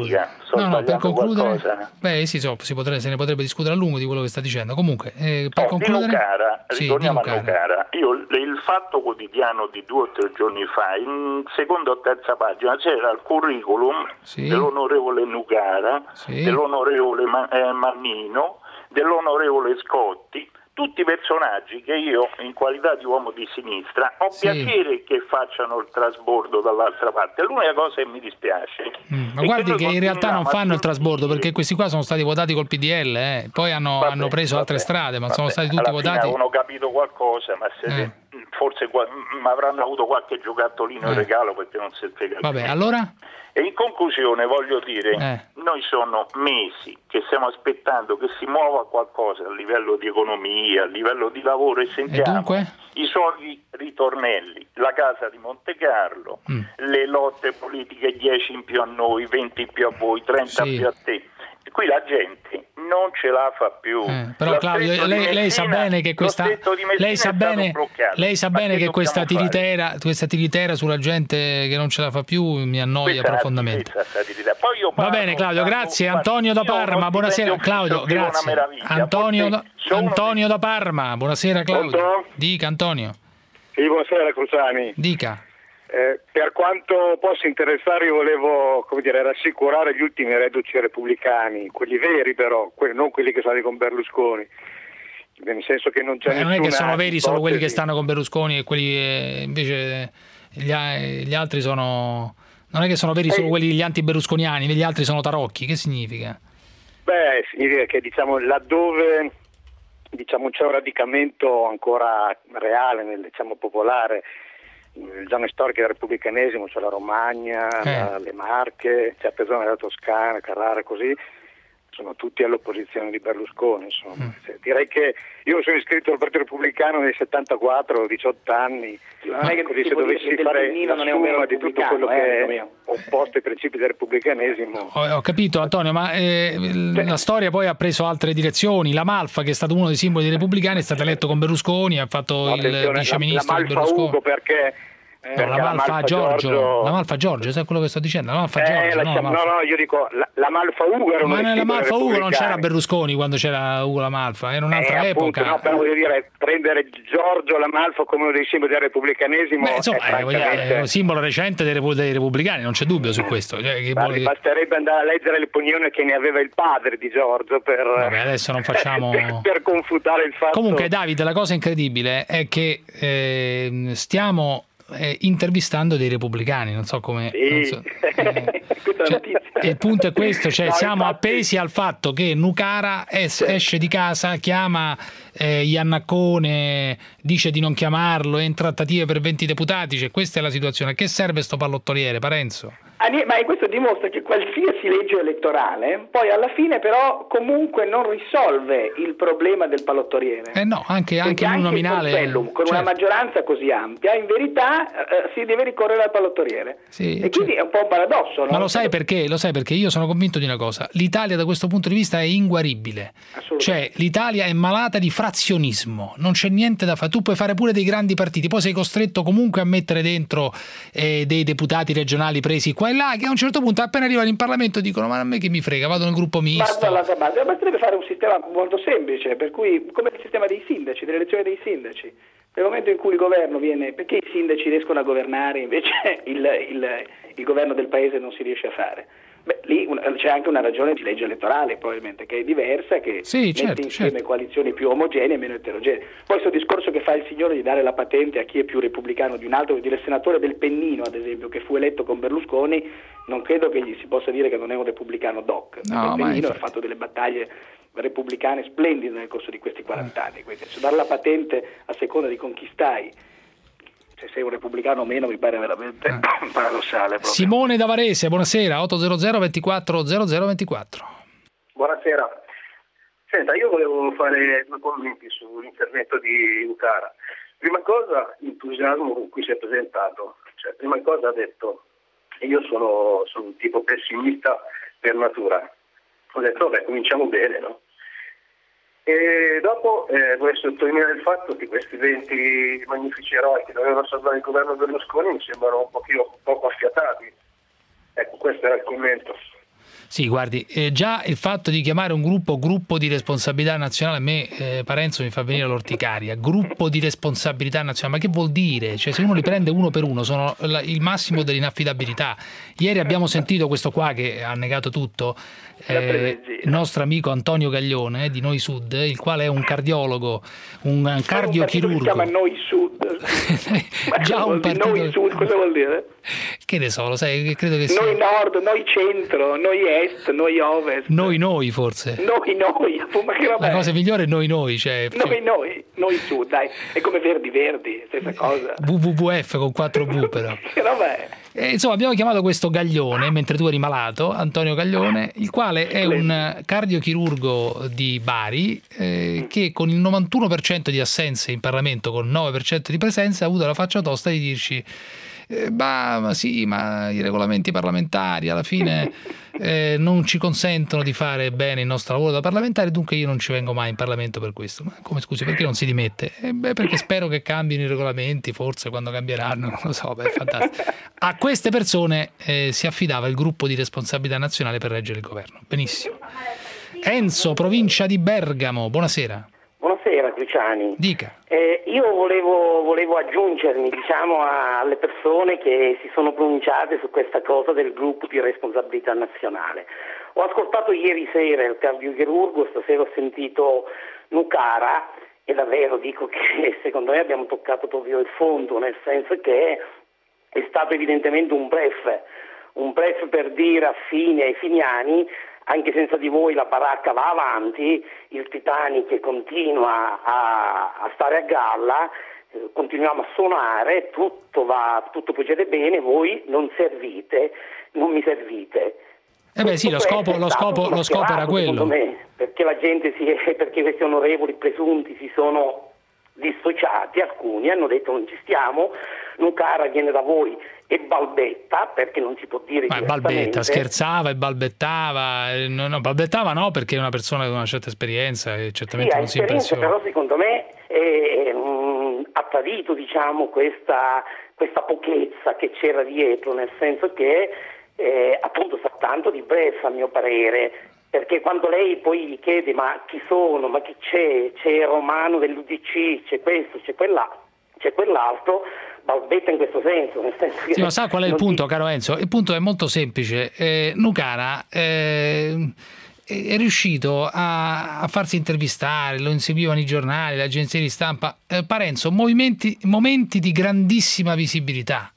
concludere, qualcosa? Se ne potrebbe discutere a lungo di quello che sta dicendo. Comunque, per concludere, ritorniamo a Nucara. Io il Fatto Quotidiano di 2 o 3 giorni fa, in seconda o terza pagina, c'era il curriculum dell'onorevole Nucara, dell'onorevole Mannino, dell'onorevole Scotti, tutti personaggi che io, in qualità di uomo di sinistra, ho piacere che facciano il trasbordo dall'altra parte. L'unica cosa che mi dispiace ma guardi che in realtà non fanno il trasbordo, perché questi qua sono stati votati col PDL, poi hanno preso altre strade, ma sono stati tutti votati. Avevano capito qualcosa, ma forse avranno avuto qualche giocattolino in regalo, perché non si spiega. Vabbè, allora? E in conclusione voglio dire, noi sono mesi che stiamo aspettando che si muova qualcosa a livello di economia, a livello di lavoro, e sentiamo i soliti ritornelli, la casa di Monte Carlo, le lotte politiche, 10 in più a noi, 20 in più a voi, 30 più a te. Qui la gente non ce la fa più. Però Claudio, lei sa bene che questa tiritera sulla gente che non ce la fa più mi annoia profondamente. Va bene Claudio, grazie. Antonio da Parma, buonasera Claudio, grazie. Antonio da Parma, buonasera Claudio. Dica Antonio. Sì, buonasera Cruciani. Dica. Per quanto possa interessare, io volevo rassicurare gli ultimi reduci repubblicani, quelli veri però, non quelli che stanno con Berlusconi, nel senso che non c'è nessuna non è che sono veri ipotesi. Solo quelli che stanno con Berlusconi, e quelli invece gli altri sono, non è che sono veri solo quelli gli anti-berlusconiani, gli altri sono tarocchi. Che significa? Beh, significa che laddove c'è un radicamento ancora reale, popolare, zone storiche del repubblicanesimo, c'è la Romagna, le Marche, certe zone della Toscana, Carrara, così, sono tutti all'opposizione di Berlusconi, insomma. Direi che io sono iscritto al Partito Repubblicano nel 74, ho 18 anni, non è che così se dovessi fare la somma di tutto quello che è opposto ai principi del repubblicanesimo. Ho capito, Antonio, ma la storia poi ha preso altre direzioni. La Malfa, che è stato uno dei simboli dei repubblicani, è stato eletto con Berlusconi, ha fatto il viceministro di Berlusconi. Ugo perché la Malfa Giorgio, sai quello che sto dicendo? La Malfa Giorgio, no, io dico la Malfa Ugo era ma nella Malfa Ugo non c'era Berlusconi quando c'era Ugo La Malfa, era un'altra epoca. No, però voglio dire, prendere Giorgio La Malfa come uno dei simboli del repubblicanesimo è un simbolo recente dei repubblicani, non c'è dubbio su questo. Basterebbe andare a leggere l'opinione che ne aveva il padre di Giorgio per adesso non facciamo per confutare il fatto. Comunque, Davide, la cosa incredibile è che stiamo intervistando dei repubblicani, non so come il punto è questo, cioè siamo appesi al fatto che Nucara esce di casa, chiama Iannacone, dice di non chiamarlo, è in trattative per 20 deputati, cioè questa è la situazione. A che serve sto pallottoliere, Parenzo? Ma questo dimostra che qualsiasi legge elettorale poi alla fine però comunque non risolve il problema del pallottoliere. No, anche il nominale con una maggioranza così ampia, in verità si deve ricorrere al pallottoliere. Quindi è un po' un paradosso, no? Ma lo sai perché? Io sono convinto di una cosa: l'Italia da questo punto di vista è inguaribile. Cioè l'Italia è malata di frazionismo, non c'è niente da fare. Tu puoi fare pure dei grandi partiti, poi sei costretto comunque a mettere dentro dei deputati regionali presi qua e là, che a un certo punto appena arrivano in Parlamento dicono ma a me che mi frega, vado nel gruppo misto. Basterebbe fare un sistema molto semplice, per cui come il sistema dei sindaci, delle elezioni dei sindaci. Nel momento in cui il governo viene, perché i sindaci riescono a governare invece il governo del paese non si riesce a fare? Lì c'è anche una ragione di legge elettorale probabilmente che è diversa, che mette insieme coalizioni più omogenee e meno eterogenee. Poi questo discorso che fa il signore di dare la patente a chi è più repubblicano di un altro, vuol dire il senatore del Pennino ad esempio, che fu eletto con Berlusconi, non credo che gli si possa dire che non è un repubblicano doc. Il Pennino ha fatto delle battaglie repubblicane splendide nel corso di questi 40 anni, quindi dare la patente a seconda di con chi stai, se sei un repubblicano o meno, mi pare veramente paradossale. Proprio. Simone da Varese, buonasera, 800 24 0024. Buonasera. Senta, io volevo fare due commenti sull'intervento di Nucara. Prima cosa, l'entusiasmo con cui si è presentato. Cioè, prima cosa ha detto, io sono un tipo pessimista per natura. Ho detto, cominciamo bene, no? E dopo vorrei sottolineare il fatto che questi 20 magnifici eroi che dovevano salvare il governo Berlusconi mi sembrano un poco affiatati. Ecco, questo era il commento. Sì, guardi, già il fatto di chiamare un gruppo di responsabilità nazionale, a me Parenzo mi fa venire l'orticaria. Gruppo di responsabilità nazionale, ma che vuol dire? Cioè, se uno li prende uno per uno sono il massimo dell'inaffidabilità. Ieri abbiamo sentito questo qua che ha negato tutto, il nostro amico Antonio Gaglione di Noi Sud, il quale è un cardiologo, un cardiochirurgo. Si chiama Noi Sud. Già un partito... Noi Sud cosa vuol dire? Che ne so, lo sai, credo che sia... Noi Nord, noi Centro, noi Est, noi Ovest. Noi forse. Noi, ma che roba La cosa migliore è noi, cioè... Noi Sud, dai, è come Verdi, stessa cosa. WWF con 4 V però. Che roba è? Insomma, abbiamo chiamato questo Gaglione, mentre tu eri malato, Antonio Gaglione, il quale è un cardiochirurgo di Bari che con il 91% di assenze in Parlamento, con il 9% di presenza, ha avuto la faccia tosta di dirci ma i regolamenti parlamentari alla fine non ci consentono di fare bene il nostro lavoro da parlamentari, dunque io non ci vengo mai in Parlamento per questo. Ma come, scusi, perché non si dimette? Perché spero che cambino i regolamenti, forse quando cambieranno, non lo so, è fantastico. A queste persone si affidava il gruppo di responsabilità nazionale per reggere il governo. Benissimo. Enzo, provincia di Bergamo, buonasera. Buonasera Cruciani. Dica. Io volevo aggiungermi alle persone che si sono pronunciate su questa cosa del gruppo di responsabilità nazionale. Ho ascoltato ieri sera il cardiochirurgo, stasera ho sentito Nucara e davvero dico che secondo me abbiamo toccato proprio il fondo, nel senso che è stato evidentemente un bluff per dire a Fini e ai finiani: anche senza di voi la baracca va avanti, il Titanic continua a stare a galla, continuiamo a suonare, tutto procede bene, voi non mi servite. Sì, lo scopo era quello. Me, perché la gente perché questi onorevoli presunti si sono dissociati, alcuni hanno detto non ci stiamo, Nucara viene da voi e balbetta, perché non si può dire balbetta, scherzava e balbettava, balbettava no, perché è una persona con una certa esperienza e certamente non si impressiona. Però secondo me ha tradito, diciamo, questa pochezza che c'era dietro, nel senso che appunto sa tanto di blef, a mio parere, perché quando lei poi gli chiede ma chi sono, ma chi c'è Romano dell'UDC, c'è questo, c'è quell'altro, balbetta in questo senso, nel senso che ma sa qual è il punto, caro Enzo? Il punto è molto semplice. Nucara è riuscito a farsi intervistare, lo inseguivano i giornali, le agenzie di stampa, Parenzo, momenti di grandissima visibilità.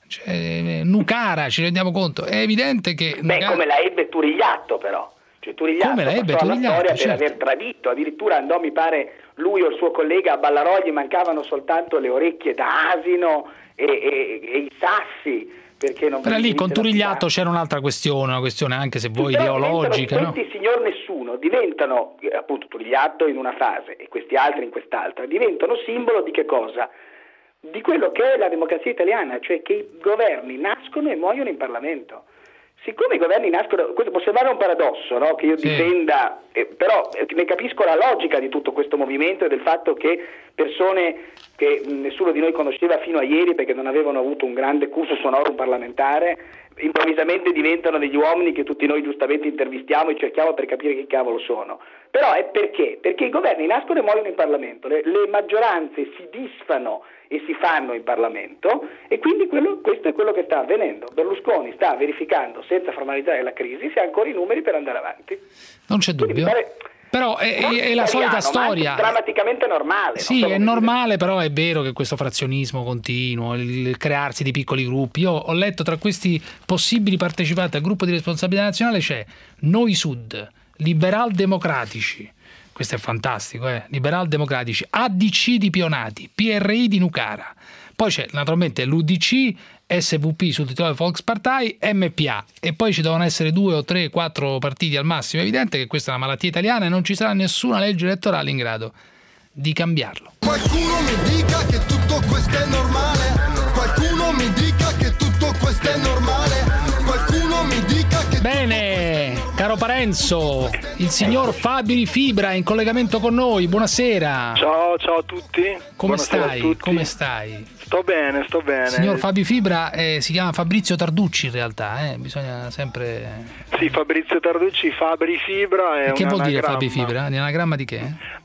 Nucara, ci rendiamo conto, è evidente che come la ebbe Turigliatto, però. Cioè, Turigliatto passò alla storia per aver tradito, addirittura andò, mi pare, lui o il suo collega a Ballarò, gli mancavano soltanto le orecchie da asino e i sassi, perché non. Però lì con Turigliatto c'era un'altra questione, una questione anche se vuoi ideologica, no? Questi signor nessuno diventano, appunto Turigliatto in una fase e questi altri in quest'altra, diventano simbolo di che cosa? Di quello che è la democrazia italiana, cioè che i governi nascono e muoiono in Parlamento. Siccome i governi nascono, questo può sembrare un paradosso, no? Che io difenda, però ne capisco la logica di tutto questo movimento e del fatto che persone che nessuno di noi conosceva fino a ieri perché non avevano avuto un grande cursus honorum parlamentare, improvvisamente diventano degli uomini che tutti noi giustamente intervistiamo e cerchiamo per capire che cavolo sono. Però è perché? Perché i governi nascono e muoiono in Parlamento, le maggioranze si disfano e si fanno in Parlamento e quindi questo è quello che sta avvenendo. Berlusconi sta verificando, senza formalizzare la crisi, se ha ancora i numeri per andare avanti. Non c'è dubbio. Però è la solita storia. È drammaticamente normale. Sì, è normale, però è vero che questo frazionismo continuo, il crearsi di piccoli gruppi. Io ho letto tra questi possibili partecipanti al gruppo di responsabilità nazionale c'è Noi Sud, Liberal Democratici, questo è fantastico, Liberal Democratici, ADC di Pionati, PRI di Nucara. Poi c'è naturalmente l'UDC, SVP sul titolo Volkspartei, MPA e poi ci devono essere 2 o 3, 4 partiti al massimo. È evidente che questa è una malattia italiana e non ci sarà nessuna legge elettorale in grado di cambiarlo. Qualcuno mi dica che tutto questo è normale, qualcuno mi dica che tutto questo è normale, qualcuno mi dica che. Bene, caro Parenzo, il signor Fabio Di Fibra è in collegamento con noi. Buonasera. Ciao a tutti. Come stai? Come stai? Sto bene. Signor Fabio Fibra si chiama Fabrizio Tarducci in realtà, bisogna sempre. Sì, Fabrizio Tarducci, Fabri Fibra è che vuol dire Fabri Fibra? L'anagramma di che?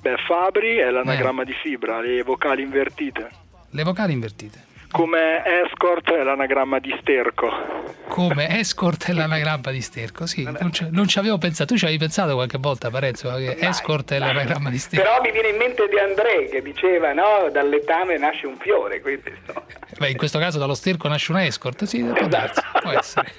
Fabri è l'anagramma di fibra, le vocali invertite. Le vocali invertite. Come escort è l'anagramma di sterco. Come escort è l'anagramma di sterco, sì, non ci avevo pensato. Tu ci avevi pensato qualche volta, Parenzo, che escort è l'anagramma di sterco? Però mi viene in mente De André che diceva, no, dal letame nasce un fiore, quindi in questo caso dallo sterco nasce un escort, sì, può darsi, può essere.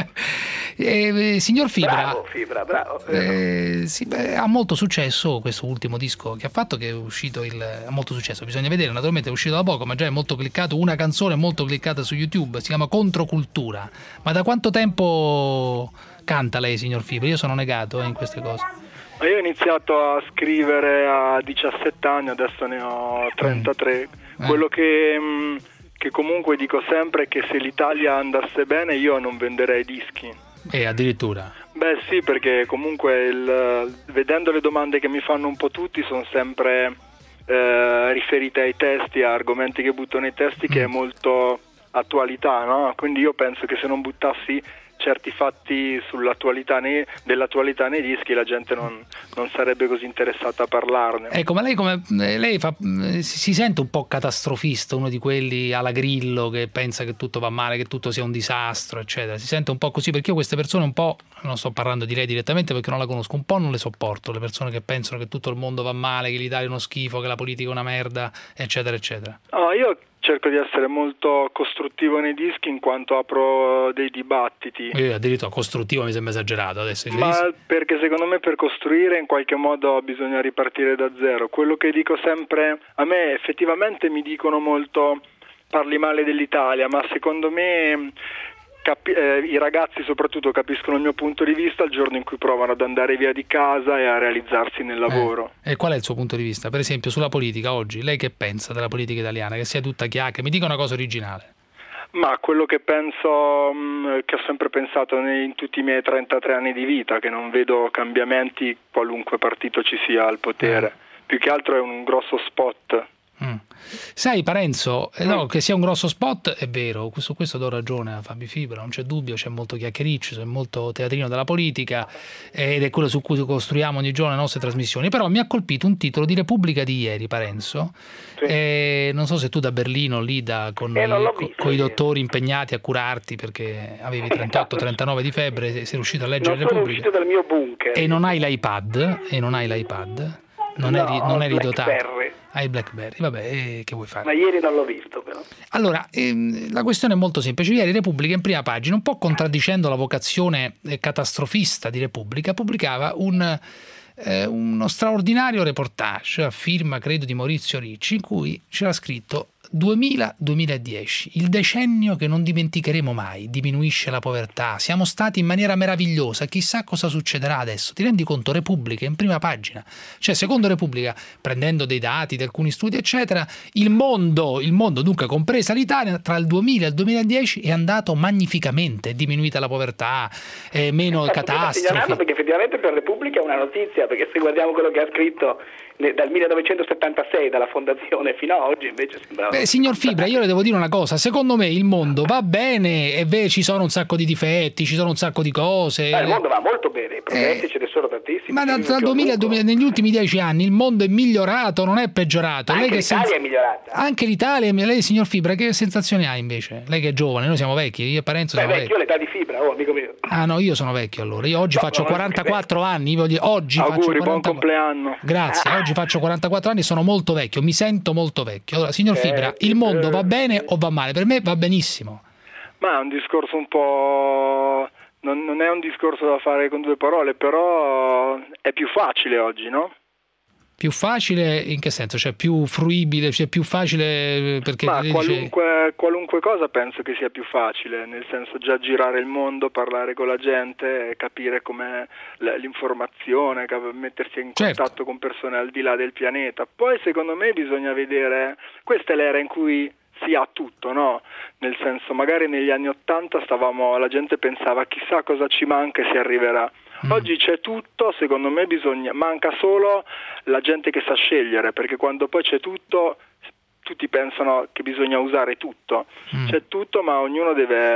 Signor Fibra, bravo. Sì, ha molto successo questo ultimo disco che ha fatto, che è uscito ha molto successo, bisogna vedere, naturalmente è uscito da poco, ma già è molto cliccato, una canzone molto cliccata su YouTube, si chiama Controcultura. Ma da quanto tempo canta lei, signor Fibra? Io sono negato in queste cose. Io ho iniziato a scrivere a 17 anni, adesso ne ho 33. Quello che comunque dico sempre è che se l'Italia andasse bene io non venderei dischi. Addirittura? Beh sì, perché comunque vedendo le domande che mi fanno un po' tutti sono sempre riferite ai testi, a argomenti che butto nei testi, che è molto attualità, no? Quindi io penso che se non buttassi certi fatti dell'attualità nei dischi la gente non sarebbe così interessata a parlarne. Ecco, ma lei si sente un po' catastrofista, uno di quelli alla Grillo che pensa che tutto va male, che tutto sia un disastro, eccetera. Si sente un po' così, perché io queste persone un po', non sto parlando di lei direttamente perché non la conosco, un po' non le sopporto, le persone che pensano che tutto il mondo va male, che l'Italia è uno schifo, che la politica è una merda, eccetera, eccetera. Io cerco di essere molto costruttivo nei dischi in quanto apro dei dibattiti. Addirittura costruttivo mi sembra esagerato adesso. Ma perché secondo me per costruire in qualche modo bisogna ripartire da zero. Quello che dico sempre, a me effettivamente mi dicono molto parli male dell'Italia, ma secondo me i ragazzi soprattutto capiscono il mio punto di vista il giorno in cui provano ad andare via di casa e a realizzarsi nel lavoro. E qual è il suo punto di vista? Per esempio sulla politica oggi, lei che pensa della politica italiana? Che sia tutta chiacchiere? Mi dica una cosa originale. Ma quello che penso, che ho sempre pensato in tutti i miei 33 anni di vita, che non vedo cambiamenti qualunque partito ci sia al potere. Più che altro è un grosso spot. Sai Parenzo, no, che sia un grosso spot è vero, su questo do ragione a Fabio Fibra, non c'è dubbio, c'è molto chiacchiericcio, c'è molto teatrino della politica ed è quello su cui costruiamo ogni giorno le nostre trasmissioni. Però mi ha colpito un titolo di Repubblica di ieri, Parenzo, non so se tu da Berlino lì con i dottori impegnati a curarti perché avevi 38-39 di febbre, sei riuscito a leggere Repubblica. Sono uscito dal mio bunker. E non hai l'iPad, non eri dotato. Hai BlackBerry, vabbè, che vuoi fare? Ma ieri non l'ho visto però. Allora, la questione è molto semplice. Ieri Repubblica in prima pagina, un po' contraddicendo la vocazione catastrofista di Repubblica, pubblicava uno straordinario reportage a firma, credo, di Maurizio Ricci, in cui c'era scritto 2000-2010, il decennio che non dimenticheremo mai, diminuisce la povertà, siamo stati in maniera meravigliosa, chissà cosa succederà adesso. Ti rendi conto? Repubblica in prima pagina, cioè secondo Repubblica, prendendo dei dati di alcuni studi eccetera, il mondo dunque compresa l'Italia, tra il 2000 e il 2010 è andato magnificamente, è diminuita la povertà, meno catastrofi. Perché effettivamente per Repubblica è una notizia, perché se guardiamo quello che ha scritto dal 1976, dalla fondazione fino a oggi, invece sembrava... Signor Fibra, io le devo dire una cosa, secondo me il mondo va bene, è vero, ci sono un sacco di difetti, ci sono un sacco di cose. Il mondo va molto bene, i progressi ce ne sono tantissimi. Ma dal 2000 al 2000, negli ultimi 10 anni il mondo è migliorato, non è peggiorato. Anche l'Italia è migliorata. Anche l'Italia, lei signor Fibra, che sensazioni ha invece? Lei che è giovane, noi siamo vecchi, io e Parenzo siamo vecchi. Io ho l'età di Fibra, amico mio. Ah no, io sono vecchio allora, io oggi faccio 44 anni, oggi auguri, faccio 44... buon compleanno. Grazie, oggi faccio 44 anni, sono molto vecchio, mi sento molto vecchio. Allora, signor Fibra, il mondo va bene o va male? Per me va benissimo. Ma è un discorso un po'... non è un discorso da fare con due parole, però è più facile oggi, no? Più facile in che senso? Cioè più fruibile, cioè più facile perché... Ma qualunque cosa penso che sia più facile, nel senso già girare il mondo, parlare con la gente, capire com'è l'informazione, mettersi in contatto con persone al di là del pianeta. Poi secondo me bisogna vedere, questa è l'era in cui si ha tutto, no? Nel senso, magari negli anni '80 la gente pensava chissà cosa ci manca e si arriverà. Oggi c'è tutto, secondo me manca solo la gente che sa scegliere, perché quando poi c'è tutto, tutti pensano che bisogna usare tutto. C'è tutto, ma ognuno deve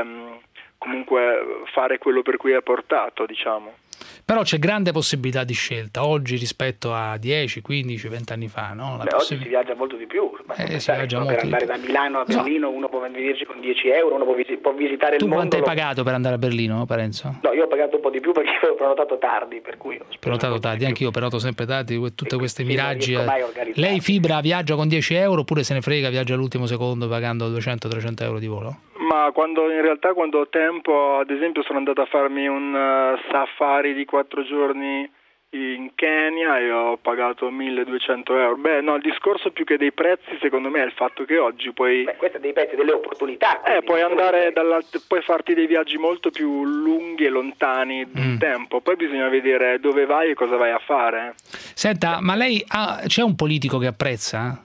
comunque fare quello per cui è portato, diciamo. Però c'è grande possibilità di scelta oggi rispetto a 10, 15, 20 anni fa, no? Oggi si viaggia molto di più. Si viaggia molto per andare da Milano a Berlino uno può venirci con 10 euro, uno può visitare il mondo. Tu quanto hai pagato per andare a Berlino, Parenzo? No, io ho pagato un po' di più perché ho prenotato tardi, per cui... Prenotato tardi, anche io ho prenotato sempre tardi, tutte queste miraggi. Lei Fibra viaggia con 10 euro oppure se ne frega, viaggia all'ultimo secondo pagando 200-300 euro di volo? Ma quando ho tempo, ad esempio sono andato a farmi un safari di 4 giorni in Kenya e ho pagato 1.200 euro. Beh, no, il discorso più che dei prezzi secondo me è il fatto che oggi puoi... questo è dei prezzi, delle opportunità. Puoi andare puoi farti dei viaggi molto più lunghi e lontani nel tempo, poi bisogna vedere dove vai e cosa vai a fare. Senta, ma lei c'è un politico che apprezza?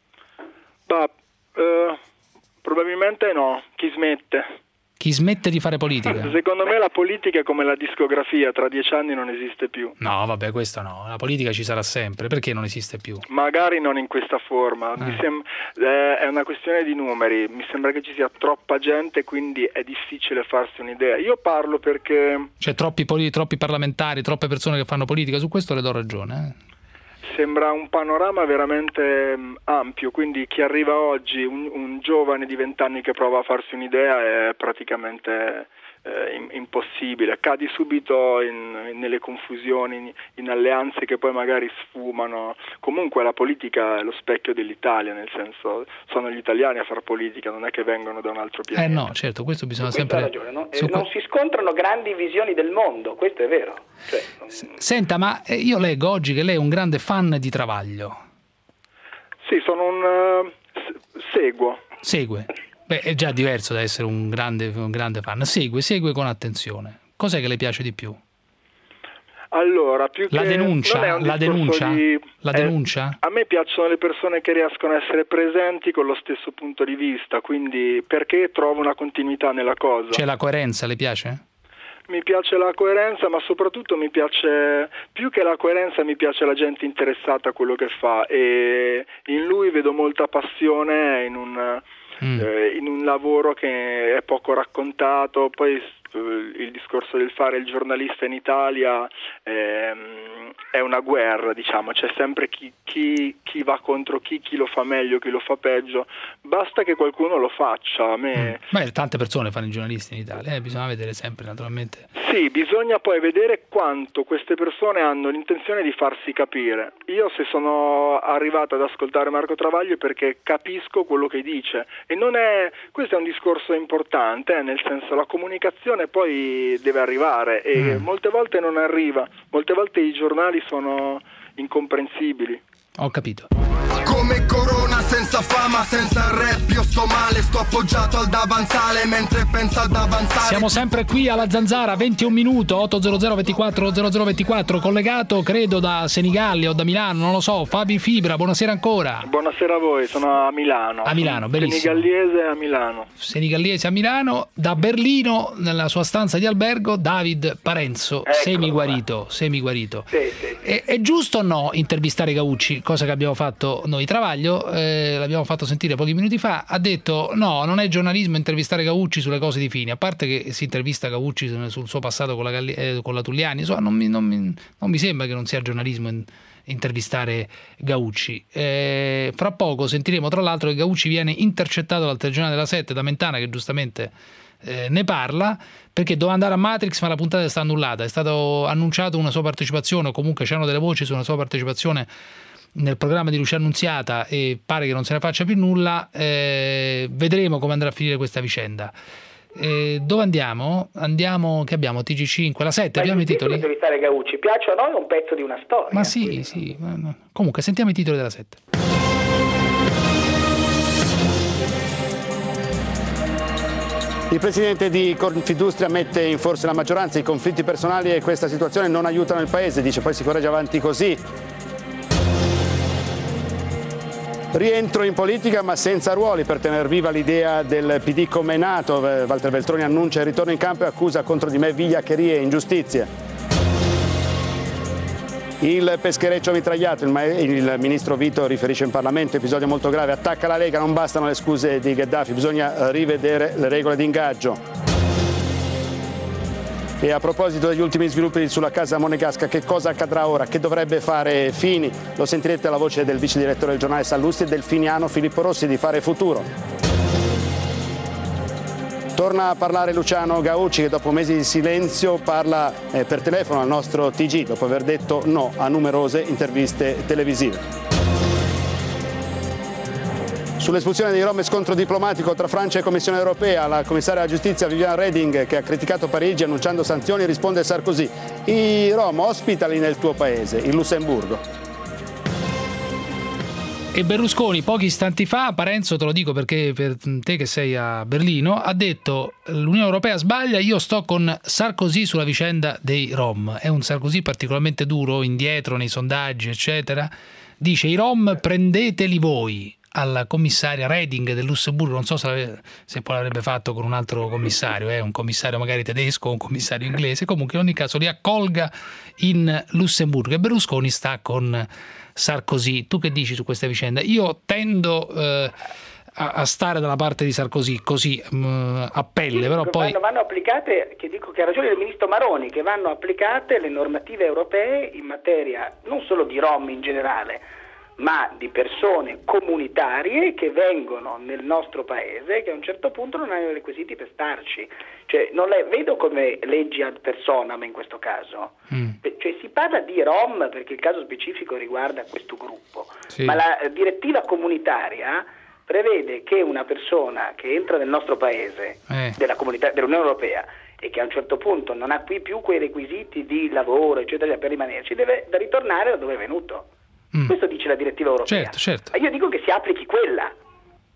Probabilmente no, chi smette. Chi smette di fare politica? Secondo me la politica è come la discografia, tra 10 anni non esiste più. No, vabbè, questo no, la politica ci sarà sempre, perché non esiste più? Magari non in questa forma, è una questione di numeri, mi sembra che ci sia troppa gente, quindi è difficile farsi un'idea. Io parlo perché... C'è troppi parlamentari, troppe persone che fanno politica, su questo le do ragione. Sembra un panorama veramente ampio, quindi chi arriva oggi, un giovane di 20 anni che prova a farsi un'idea è praticamente impossibile, cadi subito nelle confusioni, in alleanze che poi magari sfumano. Comunque la politica è lo specchio dell'Italia, nel senso sono gli italiani a far politica, non è che vengono da un altro pianeta. No, certo, questo bisogna sempre... ragione, no? Non si scontrano grandi visioni del mondo, questo è vero. Senta, ma io leggo oggi che lei è un grande fan di Travaglio. Sì, sono Segue. Beh, è già diverso da essere un grande fan. Segue con attenzione. Cos'è che le piace di più? Allora, più la che denuncia? La denuncia? La denuncia? A me piacciono le persone che riescono a essere presenti con lo stesso punto di vista, quindi perché trovo una continuità nella cosa. Cioè la coerenza le piace? Mi piace la coerenza, ma soprattutto mi piace, più che la coerenza, mi piace la gente interessata a quello che fa, e in lui vedo molta passione in un lavoro che è poco raccontato. Poi il discorso del fare il giornalista in Italia è una guerra, diciamo, c'è sempre chi va contro chi lo fa meglio, chi lo fa peggio, basta che qualcuno lo faccia. A me tante persone fanno i giornalisti in Italia, bisogna vedere sempre, naturalmente. Sì, bisogna poi vedere quanto queste persone hanno l'intenzione di farsi capire. Io, se sono arrivato ad ascoltare Marco Travaglio, perché capisco quello che dice, e questo è un discorso importante, nel senso, la comunicazione poi deve arrivare, e molte volte non arriva, molte volte i giornali sono incomprensibili. Ho capito. Come Corona, senza fama, senza rap, io sto male, sto appoggiato al davanzale mentre penso ad avanzare. Siamo sempre qui alla Zanzara, 21 minuti, 800 24 0024, collegato credo da Senigallia o da Milano, non lo so. Fabi Fibra, buonasera ancora. Buonasera a voi, sono a Milano. A Milano, bellissimo. Senigallese a Milano. Senigallese a Milano. Da Berlino, nella sua stanza di albergo, David Parenzo, semiguarito. Sì. È giusto o no intervistare Gaucci, cosa che abbiamo fatto noi? Travaglio, l'abbiamo fatto sentire pochi minuti fa, ha detto no, non è giornalismo intervistare Gaucci sulle cose di Fini, a parte che si intervista Gaucci sul suo passato con la Tulliani, insomma, non mi sembra che non sia giornalismo intervistare Gaucci. Fra poco sentiremo tra l'altro che Gaucci viene intercettato dal telegiornale della 7 da Mentana, che giustamente ne parla, perché doveva andare a Matrix ma la puntata è stata annullata, è stato annunciato una sua partecipazione, o comunque c'erano delle voci su una sua partecipazione nel programma di Lucia Annunziata, e pare che non se ne faccia più nulla. Vedremo come andrà a finire questa vicenda. Dove andiamo? Che abbiamo TG5, la 7, abbiamo i titoli? Intervistare Gaucci, piace o no, è un pezzo di una storia. Ma sì. Comunque sentiamo i titoli della 7. Il presidente di Confindustria mette in forse la maggioranza, i conflitti personali e questa situazione non aiutano il paese, dice, poi si corregge avanti così. Rientro in politica ma senza ruoli per tenere viva l'idea del PD come nato. Walter Veltroni annuncia il ritorno in campo e accusa contro di me vigliaccherie e ingiustizie. Il peschereccio mitragliato, il ministro Vito riferisce in Parlamento, episodio molto grave, attacca la Lega, non bastano le scuse di Gheddafi, bisogna rivedere le regole di ingaggio. E a proposito degli ultimi sviluppi sulla casa monegasca, che cosa accadrà ora? Che dovrebbe fare Fini? Lo sentirete dalla voce del vice direttore del giornale Sallusti e del finiano Filippo Rossi di Fare Futuro. Torna a parlare Luciano Gaucci, che dopo mesi di silenzio parla per telefono al nostro TG, dopo aver detto no a numerose interviste televisive. Sull'espulsione dei Rom e scontro diplomatico tra Francia e Commissione Europea, la commissaria della giustizia Viviane Reding, che ha criticato Parigi annunciando sanzioni, risponde Sarkozy: i Rom ospitali nel tuo paese, il Lussemburgo. E Berlusconi pochi istanti fa, Parenzo, te lo dico perché per te che sei a Berlino, ha detto l'Unione Europea sbaglia, io sto con Sarkozy sulla vicenda dei Rom. È un Sarkozy particolarmente duro, indietro nei sondaggi eccetera, dice i Rom prendeteli voi. Alla commissaria Reding del Lussemburgo, non so se poi l'avrebbe fatto con un altro commissario, un commissario magari tedesco o un commissario inglese, comunque in ogni caso li accolga in Lussemburgo. E Berlusconi sta con Sarkozy. Tu che dici su questa vicenda? Io tendo a stare dalla parte di Sarkozy, così a pelle, però poi vanno applicate, che dico che ha ragione il ministro Maroni, che vanno applicate le normative europee in materia non solo di Rom in generale, ma di persone comunitarie che vengono nel nostro paese, che a un certo punto non hanno i requisiti per starci. Cioè, non le vedo come leggi ad personam in questo caso. Cioè, si parla di Rom perché il caso specifico riguarda questo gruppo, sì. Ma la direttiva comunitaria prevede che una persona che entra nel nostro paese, della comunità dell'Unione Europea, e che a un certo punto non ha qui più quei requisiti di lavoro, eccetera, per rimanerci, deve da ritornare da dove è venuto. Questo dice la direttiva europea. Certo. Ma io dico che si applichi quella.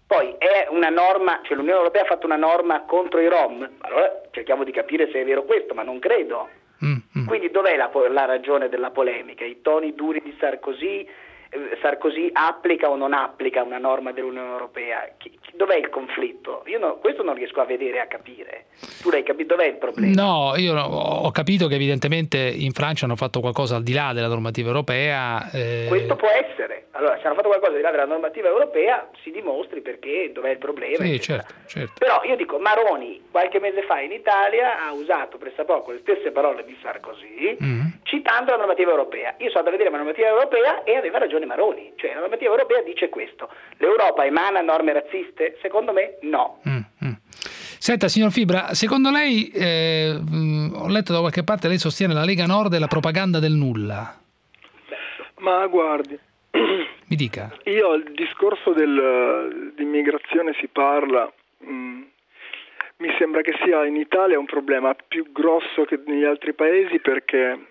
Poi è una norma, cioè l'Unione Europea ha fatto una norma contro i Rom, allora cerchiamo di capire se è vero questo, ma non credo. Quindi dov'è la ragione della polemica? I toni duri di Sarkozy applica o non applica una norma dell'Unione Europea? Dov'è il conflitto? Questo non riesco a vedere e a capire. Tu l'hai capito? Dov'è il problema? No, io ho capito che evidentemente in Francia hanno fatto qualcosa al di là della normativa europea. Questo può essere. Allora, se hanno fatto qualcosa al di là della normativa europea, si dimostri perché dov'è il problema. Sì, certo. Però io dico, Maroni qualche mese fa in Italia ha usato pressappoco le stesse parole di Sarkozy, citando la normativa europea. Io sono andato a vedere la normativa europea e aveva ragione Maroni, cioè la normativa europea dice questo: l'Europa emana norme razziste? Secondo me no. Senta, signor Fibra, secondo lei, ho letto da qualche parte, lei sostiene la Lega Nord e la propaganda del nulla. Ma guardi, mi dica. Io il discorso di immigrazione si parla, mi sembra che sia in Italia un problema più grosso che negli altri paesi, perché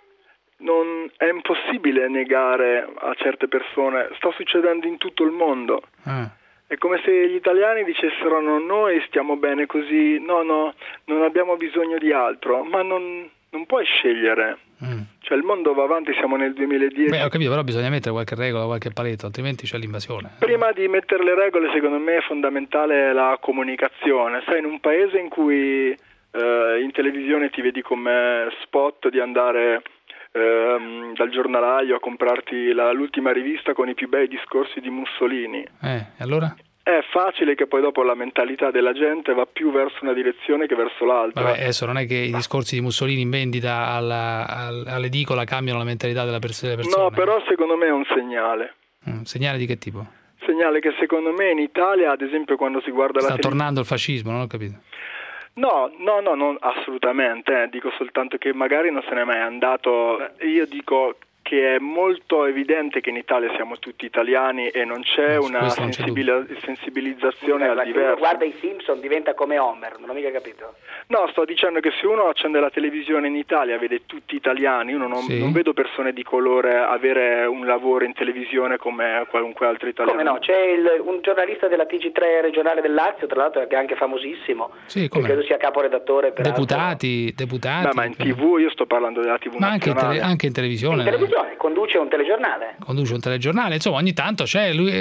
non è impossibile negare a certe persone, sta succedendo in tutto il mondo. È come se gli italiani dicessero no, noi stiamo bene così, no, non abbiamo bisogno di altro, ma non puoi scegliere. Cioè il mondo va avanti, siamo nel 2010. Ho capito, però bisogna mettere qualche regola, qualche paletto, altrimenti c'è l'invasione. Prima di mettere le regole, secondo me è fondamentale la comunicazione. Sai, in un paese in cui in televisione ti vedi come spot di andare dal giornalaio a comprarti l'ultima rivista con i più bei discorsi di Mussolini. E allora? È facile che poi dopo la mentalità della gente va più verso una direzione che verso l'altra. Vabbè, adesso non è che i discorsi di Mussolini in vendita all'edicola cambiano la mentalità delle persone. No, però secondo me è un segnale. Un segnale di che tipo? Segnale che secondo me in Italia, ad esempio, quando si guarda sta tornando il fascismo, non ho capito. No, assolutamente, dico soltanto che magari non se n'è mai andato. Io dico che è molto evidente che in Italia siamo tutti italiani e non c'è una sensibilizzazione al diverso. Guarda i Simpson, diventa come Homer, non ho mica capito. No, sto dicendo che se uno accende la televisione in Italia vede tutti italiani, io non vedo persone di colore avere un lavoro in televisione come qualunque altro italiano. Come no, c'è un giornalista della TG3 regionale del Lazio, tra l'altro, che è anche famosissimo, che credo sia caporedattore per deputati. Ma in TV, io sto parlando della TV ma nazionale. anche in televisione. Conduce un telegiornale. Insomma, ogni tanto c'è lui.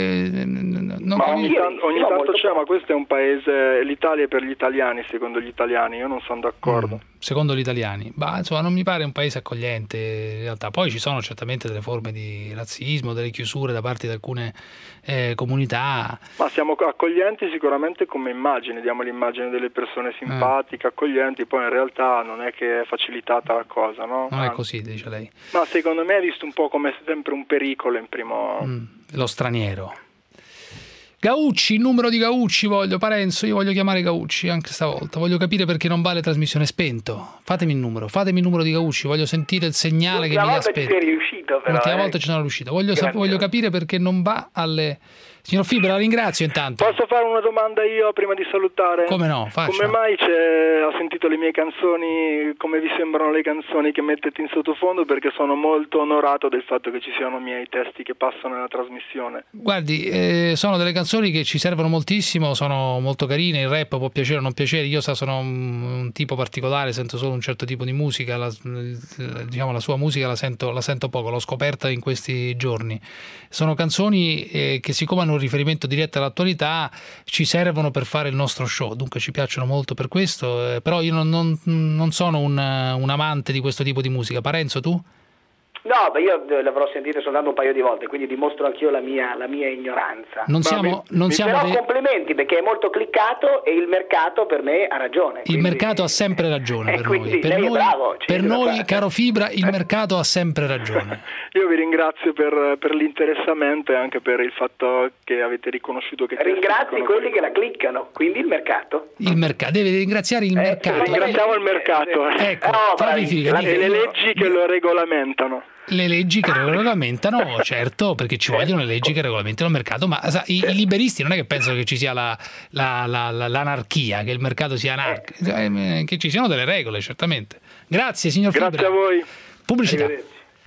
Ogni tanto c'è, ma questo è un paese, l'Italia è per gli italiani, secondo gli italiani, io non sono d'accordo. Secondo gli italiani, insomma, non mi pare un paese accogliente in realtà. Poi ci sono certamente delle forme di razzismo, delle chiusure da parte di alcune comunità. Ma siamo accoglienti sicuramente come immagine, diamo l'immagine delle persone simpatiche, accoglienti, poi in realtà non è che è facilitata la cosa, no? Non è così, dice lei. Ma secondo me è visto un po' come sempre un pericolo in primo. Lo straniero. Gaucci, il numero di Gaucci Parenzo, io voglio chiamare Gaucci anche stavolta, voglio capire perché non va le trasmissione spento. Fatemi il numero di Gaucci, voglio sentire il segnale che mi dà spento. L'ultima volta ci sei riuscito, però. L'ultima volta ci sono riuscito, voglio capire perché non va alle... Signor Fibra, la ringrazio intanto. Posso fare una domanda io prima di salutare? Come no, faccia. Come mai ha sentito le mie canzoni, come vi sembrano le canzoni che mettete in sottofondo? Perché sono molto onorato del fatto che ci siano miei testi che passano nella trasmissione. Guardi, sono delle canzoni che ci servono moltissimo, sono molto carine, il rap può piacere o non piacere, io sono un tipo particolare, sento solo un certo tipo di musica, la sua musica la sento poco, l'ho scoperta in questi giorni. Sono canzoni che siccome hanno un riferimento diretto all'attualità ci servono per fare il nostro show, dunque ci piacciono molto per questo, però io non sono un amante di questo tipo di musica. Parenzo, tu? No, io l'avrò sentito soltanto un paio di volte, quindi dimostro anch'io la mia ignoranza. Però complimenti, perché è molto cliccato e il mercato per me ha ragione. Il mercato ha sempre ragione per noi. Per noi, caro Fibra, il mercato ha sempre ragione. Io vi ringrazio per l'interessamento e anche per il fatto che avete riconosciuto che... Ringrazi quelli che la cliccano, quindi il mercato. Deve ringraziare il mercato. Ringraziamo il mercato. Ecco, e le leggi che lo regolamentano. Le leggi che regolamentano, certo, perché ci vogliono le leggi che regolamentano il mercato, ma i liberisti non è che pensano che ci sia l'anarchia, che il mercato sia anarchico, che ci siano delle regole, certamente. Grazie, signor Fibra. Grazie a voi. Pubblicità.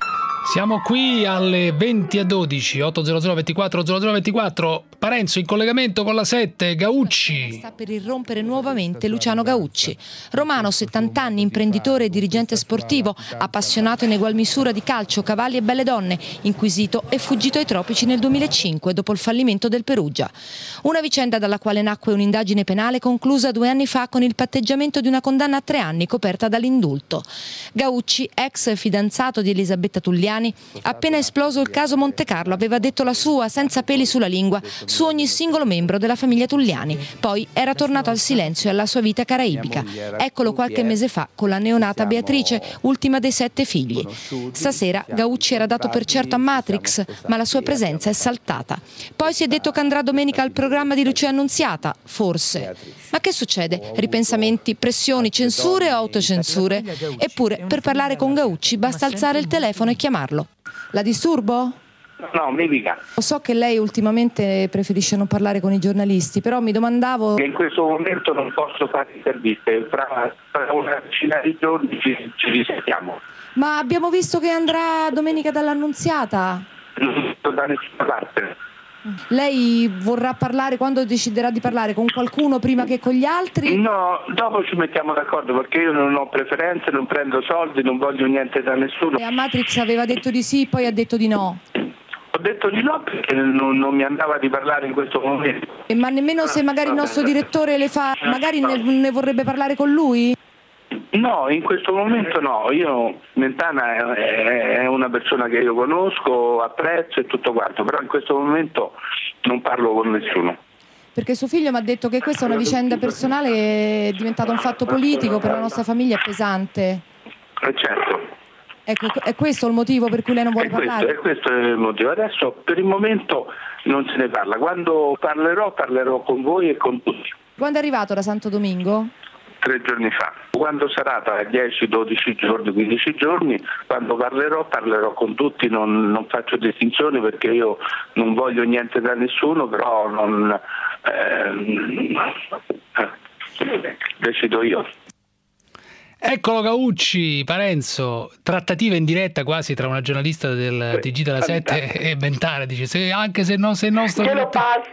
Siamo qui alle 20:12, 800 24 00 24. Parenzo in collegamento con la 7, Gaucci. Sta per irrompere nuovamente Luciano Gaucci. Romano, 70 anni, imprenditore e dirigente sportivo, appassionato in egual misura di calcio, cavalli e belle donne, inquisito e fuggito ai tropici nel 2005 dopo il fallimento del Perugia. Una vicenda dalla quale nacque un'indagine penale conclusa 2 anni fa con il patteggiamento di una condanna a 3 anni coperta dall'indulto. Gaucci, ex fidanzato di Elisabetta Tulliani, appena esploso il caso Monte Carlo, aveva detto la sua senza peli sulla lingua su ogni singolo membro della famiglia Tulliani. Poi era tornato al silenzio e alla sua vita caraibica. Eccolo qualche mese fa con la neonata Beatrice, ultima dei 7 figli. Stasera Gaucci era dato per certo a Matrix, ma la sua presenza è saltata. Poi si è detto che andrà domenica al programma di Lucia Annunziata, forse. Ma che succede? Ripensamenti, pressioni, censure o autocensure? Eppure per parlare con Gaucci basta alzare il telefono e chiamarlo. La disturbo? No, mi dica. So che lei ultimamente preferisce non parlare con i giornalisti, però mi domandavo... In questo momento non posso fare interviste, fra una decina di giorni ci risentiamo. Ma abbiamo visto che andrà domenica dall'Annunziata. Non sto da nessuna parte. Lei vorrà parlare, quando deciderà di parlare, con qualcuno prima che con gli altri? No, dopo ci mettiamo d'accordo, perché io non ho preferenze, non prendo soldi, non voglio niente da nessuno. E a Matrix aveva detto di sì, poi ha detto di no. Ho detto di no perché non mi andava di parlare in questo momento. Ma nemmeno se magari il nostro direttore le fa, magari ne vorrebbe parlare con lui? No, in questo momento no. Io, Mentana è una persona che io conosco, apprezzo e tutto quanto, però in questo momento non parlo con nessuno. Perché suo figlio mi ha detto che questa è una vicenda personale che è diventata un fatto politico, per la nostra famiglia è pesante. Certo. Ecco, è questo il motivo per cui lei non vuole parlare? Questo è il motivo. Adesso per il momento non se ne parla. Quando parlerò con voi e con tutti. Quando è arrivato da Santo Domingo? 3 giorni fa. Quando sarà tra 10, 12 giorni, 15 giorni, quando parlerò con tutti, non faccio distinzioni perché io non voglio niente da nessuno, però decido io. Eccolo Gaucci, Parenzo, trattativa in diretta quasi tra una giornalista del TG della 7 e Mentana, dice anche se no, se il nostro... Glielo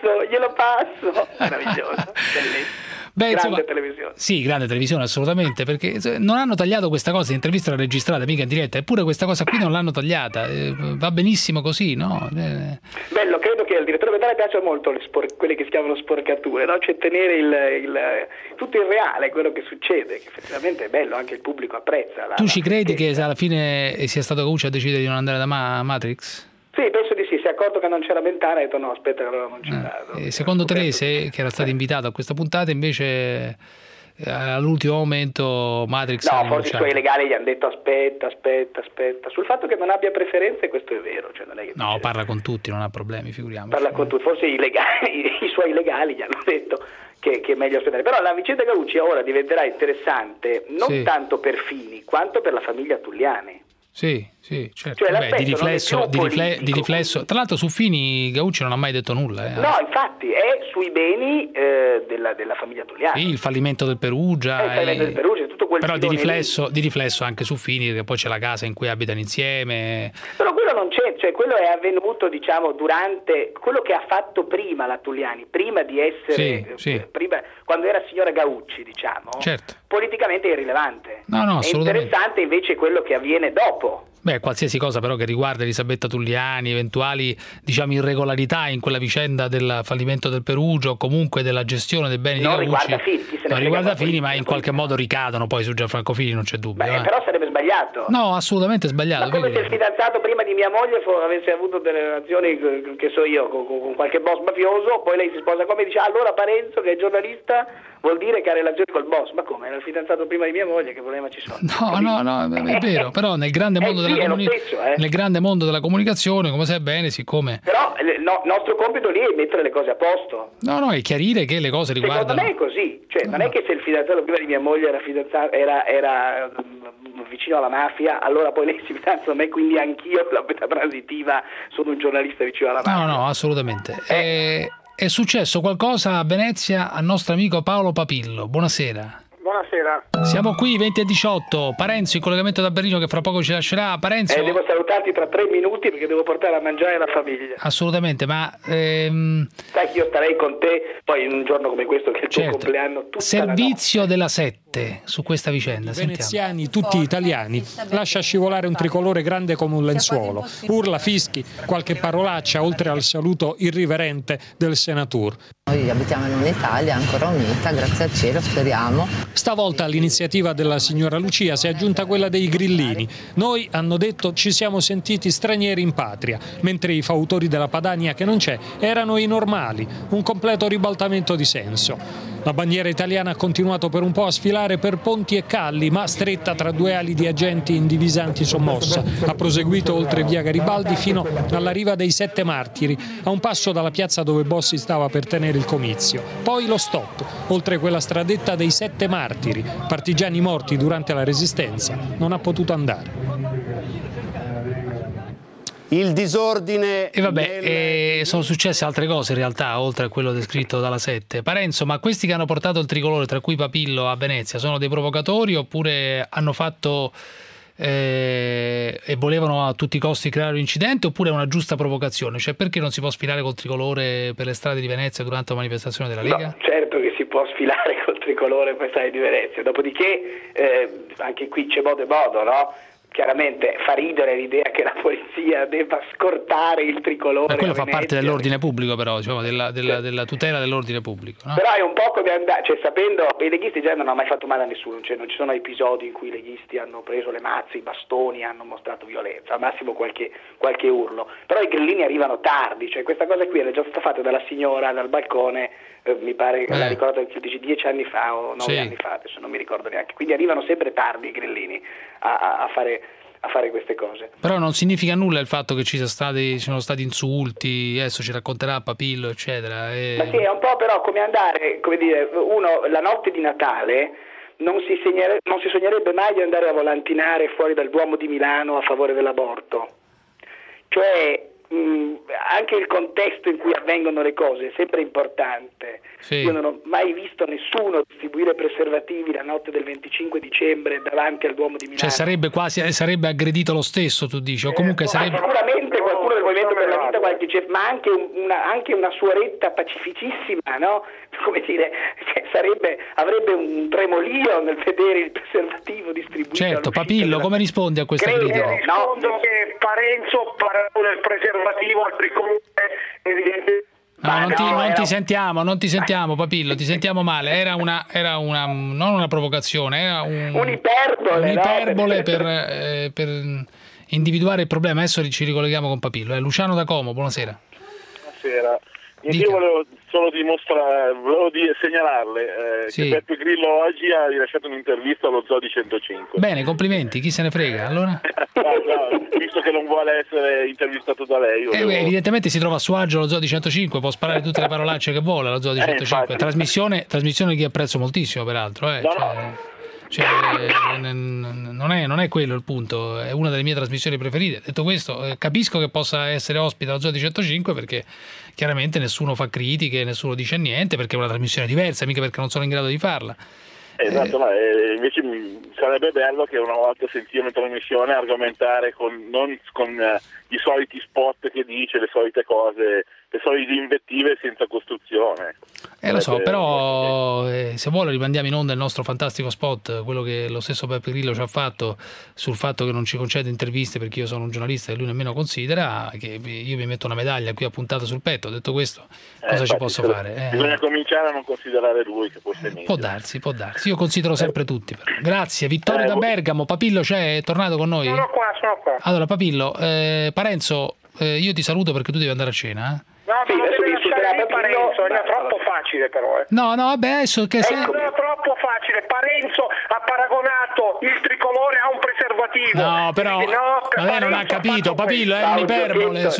passo, meraviglioso, bellissimo. Beh, grande televisione. Sì, grande televisione, assolutamente, perché non hanno tagliato questa cosa, l'intervista era registrata, mica in diretta, eppure questa cosa qui non l'hanno tagliata, va benissimo così, no? Bello, credo che al direttore Mentana piaccia molto quelle che si chiamano sporcature, no? Cioè tenere tutto il reale, quello che succede, che effettivamente è bello, anche il pubblico apprezza. Tu ci credi che alla fine sia stato Gaucci a decidere di non andare da Matrix? Sì, penso di sì, si è accorto che non c'era Mentana e ha detto no, aspetta che allora non c'è stato. Secondo Telese, che era stato invitato a questa puntata, invece all'ultimo momento Matrix... No, forse i suoi legali gli hanno detto aspetta. Sul fatto che non abbia preferenze questo è vero. Cioè non è che no, parla con tutti, non ha problemi, figuriamoci. Parla con tutti, forse i suoi legali gli hanno detto che è meglio aspettare. Però la vicenda Gaucci ora diventerà interessante non tanto per Fini quanto per la famiglia Tulliani. Sì, certo. Cioè, di riflesso. Tra l'altro su Fini Gaucci non ha mai detto nulla. No, infatti è sui beni della famiglia Tulliani. Sì, il fallimento del Perugia. Tutto quel però di riflesso anche su Fini, che poi c'è la casa in cui abitano insieme. Però quello non c'è, cioè quello è avvenuto durante quello che ha fatto prima la Tulliani, prima di essere prima, quando era signora Gaucci, certo. Politicamente è irrilevante. No, è interessante invece quello che avviene dopo. Beh, qualsiasi cosa però che riguarda Elisabetta Tulliani, eventuali irregolarità in quella vicenda del fallimento del Perugia o comunque della gestione dei beni di Gaucci. Non riguarda Fini, ma in qualche modo ricadono poi su Gianfranco Fini, non c'è dubbio. Però sarebbe sbagliato. No, assolutamente sbagliato. Ma come se il fidanzato prima di mia moglie avesse avuto delle relazioni, che so io, con qualche boss mafioso, poi lei si sposa come dice, allora Parenzo che è giornalista vuol dire che ha relazioni col boss. Ma come? Era il fidanzato prima di mia moglie, che problema ci sono? No, è vero, però nel grande mondo nel grande mondo della comunicazione, come sai bene, siccome... Però il nostro compito lì è mettere le cose a posto. No, è chiarire che le cose riguardano... Secondo me è così, cioè non è che se il fidanzato prima di mia moglie era vicino alla mafia, allora poi lei si fidanza con me, quindi anch'io la beta transitiva sono un giornalista vicino alla mafia. No, assolutamente. È successo qualcosa a Venezia al nostro amico Paolo Papillo. Buonasera. buonasera. Siamo qui 20:18. Parenzo in collegamento da Berlino che fra poco ci lascerà. Parenzo. Devo salutarti tra 3 minuti perché devo portare a mangiare la famiglia. Assolutamente, ma sai che io starei con te poi in un giorno come questo che è il tuo compleanno tutta servizio della 7 su questa vicenda. Veneziani, tutti italiani, lascia scivolare un tricolore grande come un lenzuolo, urla, fischi, qualche parolaccia oltre al saluto irriverente del Senatur. Noi abitiamo in un'Italia ancora unita, grazie al cielo, speriamo. Stavolta all'iniziativa della signora Lucia si è aggiunta quella dei grillini. Noi, hanno detto, ci siamo sentiti stranieri in patria, mentre i fautori della Padania, che non c'è, erano i normali, un completo ribaltamento di senso. La bandiera italiana ha continuato per un po' a sfilare per ponti e calli, ma stretta tra due ali di agenti in divisa antisommossa. Ha proseguito oltre via Garibaldi fino alla riva dei Sette Martiri, a un passo dalla piazza dove Bossi stava per tenere il comizio. Poi lo stop, oltre quella stradetta dei Sette Martiri. Partigiani morti durante la Resistenza, non ha potuto andare. Il disordine... E vabbè, sono successe altre cose in realtà, oltre a quello descritto dalla 7. Parenzo, ma questi che hanno portato il tricolore, tra cui Papillo, a Venezia, sono dei provocatori oppure hanno fatto e volevano a tutti i costi creare un incidente, oppure è una giusta provocazione? Cioè, perché non si può sfilare col tricolore per le strade di Venezia durante una manifestazione della Lega? No, certo che si può sfilare col tricolore per le strade di Venezia, dopodiché anche qui c'è modo e modo, no? Chiaramente fa ridere l'idea che la polizia debba scortare il tricolore. Ma quello fa parte dell'ordine pubblico, però, diciamo, della tutela dell'ordine pubblico, no? Però è un po' come andare, cioè sapendo, i leghisti già non hanno mai fatto male a nessuno, cioè non ci sono episodi in cui i leghisti hanno preso le mazze, i bastoni, hanno mostrato violenza, al massimo qualche urlo. Però i grillini arrivano tardi, cioè questa cosa qui era già stata fatta dalla signora dal balcone, mi pare che la ricordo che dici 10 anni fa o 9 anni fa, adesso non mi ricordo neanche. Quindi arrivano sempre tardi i grillini a fare queste cose. Però non significa nulla il fatto che ci sono stati insulti, adesso ci racconterà Papillo, eccetera. Ma sì, è un po' però come andare, come dire, uno la notte di Natale non si sognerebbe mai di andare a volantinare fuori dal Duomo di Milano a favore dell'aborto. Cioè anche il contesto in cui avvengono le cose è sempre importante. Sì. Io non ho mai visto nessuno distribuire preservativi la notte del 25 dicembre davanti al Duomo di Milano. Cioè sarebbe aggredito lo stesso, tu dici, o comunque sarebbe... Sicuramente qualcuno del Movimento per la Vita, ma anche una suoretta pacificissima, no? Come dire, avrebbe un tremolio nel vedere il preservativo distribuito. Certo, Papillo, come rispondi a questa critica? Rispondo che Parenzo parla del preservativo al tricolore, evidente. Non ti sentiamo Papillo, ti sentiamo male. Era non una provocazione, era un'iperbole per individuare il problema. Adesso ci ricolleghiamo con Papillo. Luciano da Como, buonasera. Buonasera. Io volevo solo segnalarle che Beppe Grillo oggi ha rilasciato un'intervista allo Zoo di 105. Bene, complimenti, chi se ne frega allora? No, visto che non vuole essere intervistato da lei. Evidentemente si trova a suo agio allo Zoo di 105, può sparare tutte le parolacce che vuole allo Zoo di 105. Trasmissione che apprezzo moltissimo, peraltro. Non è quello il punto, è una delle mie trasmissioni preferite. Detto questo, capisco che possa essere ospite allo Zoo di 105 perché chiaramente nessuno fa critiche, nessuno dice niente, perché è una trasmissione diversa, mica perché non sono in grado di farla. Esatto, ma invece sarebbe bello che una volta sentire una trasmissione argomentare non con i soliti spot che dice, le solite cose, le solite invettive senza costruzione. Lo so, però se vuole rimandiamo in onda il nostro fantastico spot, quello che lo stesso Beppe Grillo ci ha fatto sul fatto che non ci concede interviste perché io sono un giornalista e lui nemmeno considera, che io mi metto una medaglia qui appuntata sul petto. Detto questo, cosa ci posso fare? Bisogna cominciare a non considerare lui, che forse può darsi. Io considero sempre tutti. Però. Grazie. Vittorio da Bergamo. Papillo è tornato con noi? Sono qua. Allora Papillo, Parenzo, io ti saluto perché tu devi andare a cena. No, non devi lasciare Parenzo, è troppo facile però. No, vabbè, adesso che sei... È troppo facile. Parenzo ha paragonato il tricolore a un preservativo. No, però lei non ha capito, Papillo, è un'iperbole.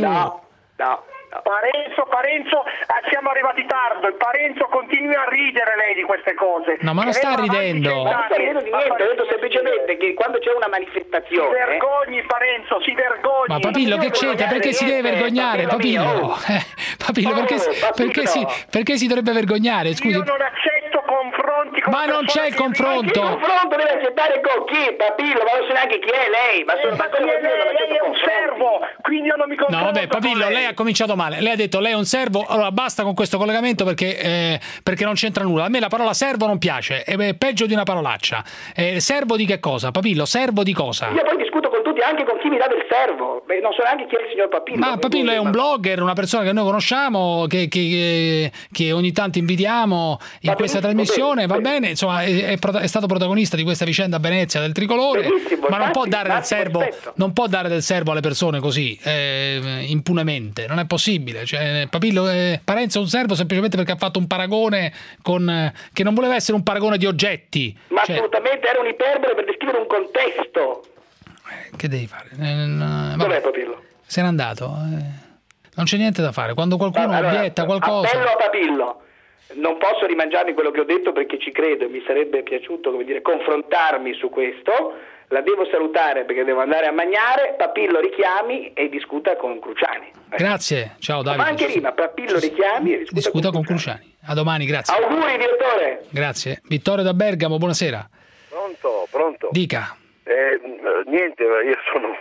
Parenzo, siamo arrivati tardi. Parenzo continua a ridere lei di queste cose. No, ma non sta ridendo. Non sta ridendo di niente, ho detto semplicemente che quando c'è una manifestazione... Si vergogni Parenzo, si vergogni. Ma Papillo che c'entra? Perché si deve vergognare? Papillo, perché si dovrebbe vergognare? Scusi. Io non accetto confronti Ma non c'è il confronto. Il confronto deve accettare con chi, Papillo? Ma non so neanche chi è lei. Ma lei è un servo, quindi io non mi confronto. No, vabbè, Papillo, lei ha cominciato male. Lei ha detto lei è un servo, allora basta con questo collegamento perché non c'entra nulla. A me la parola servo non piace, è peggio di una parolaccia. Servo di che cosa, Papillo? Servo di cosa? Io poi discuto con tutti, anche con chi mi dà del servo. Beh, non so neanche chi è il signor Papillo. Ma Papillo è un blogger, una persona che noi conosciamo, che ogni tanto invitiamo in questa trasmissione, va bene, insomma è stato protagonista di questa vicenda a Venezia del tricolore, ma non può dare del servo alle persone così impunemente, non è possibile. Cioè, Papillo Parenzo è un servo semplicemente perché ha fatto un paragone che non voleva essere un paragone di oggetti. Ma assolutamente era un'iperbole per descrivere un contesto. Che devi fare? Dov'è Papillo? Se n'è andato. Non c'è niente da fare. Quando qualcuno obietta qualcosa... Appello a Papillo. Non posso rimangiarmi quello che ho detto perché ci credo e mi sarebbe piaciuto, confrontarmi su questo. La devo salutare perché devo andare a mangiare. Papillo richiami e discuta con Cruciani. Grazie, ciao Davide. Ma anche rima, Papillo richiami e discuta con Cruciani. A domani, grazie. Auguri direttore. Grazie. Vittorio da Bergamo, buonasera. Pronto. Dica. Niente, io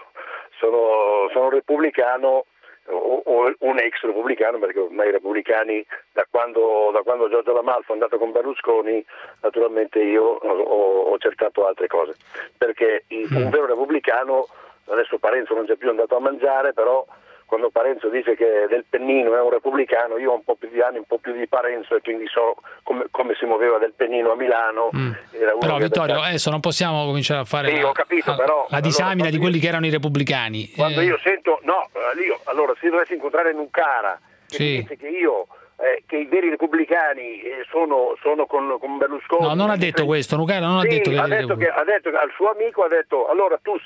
sono repubblicano o un ex repubblicano, perché ormai i repubblicani da quando Giorgio Lamalfa è andato con Berlusconi, naturalmente io ho cercato altre cose, perché un vero repubblicano, adesso Parenzo non c'è più, andato a mangiare, però quando Parenzo dice che Del Pennino è un repubblicano, io ho un po' più di anni, un po' più di Parenzo, e quindi so come si muoveva Del Pennino a Milano. Era uno però Vittorio, adesso non possiamo cominciare a fare ho capito, però, la disamina di quelli che erano i repubblicani. Quando io sento, allora se dovessi incontrare Nucara che dice che che i veri repubblicani sono con Berlusconi. No, non ha detto questo, Nucara non ha detto che ha detto al suo amico, ha detto allora tu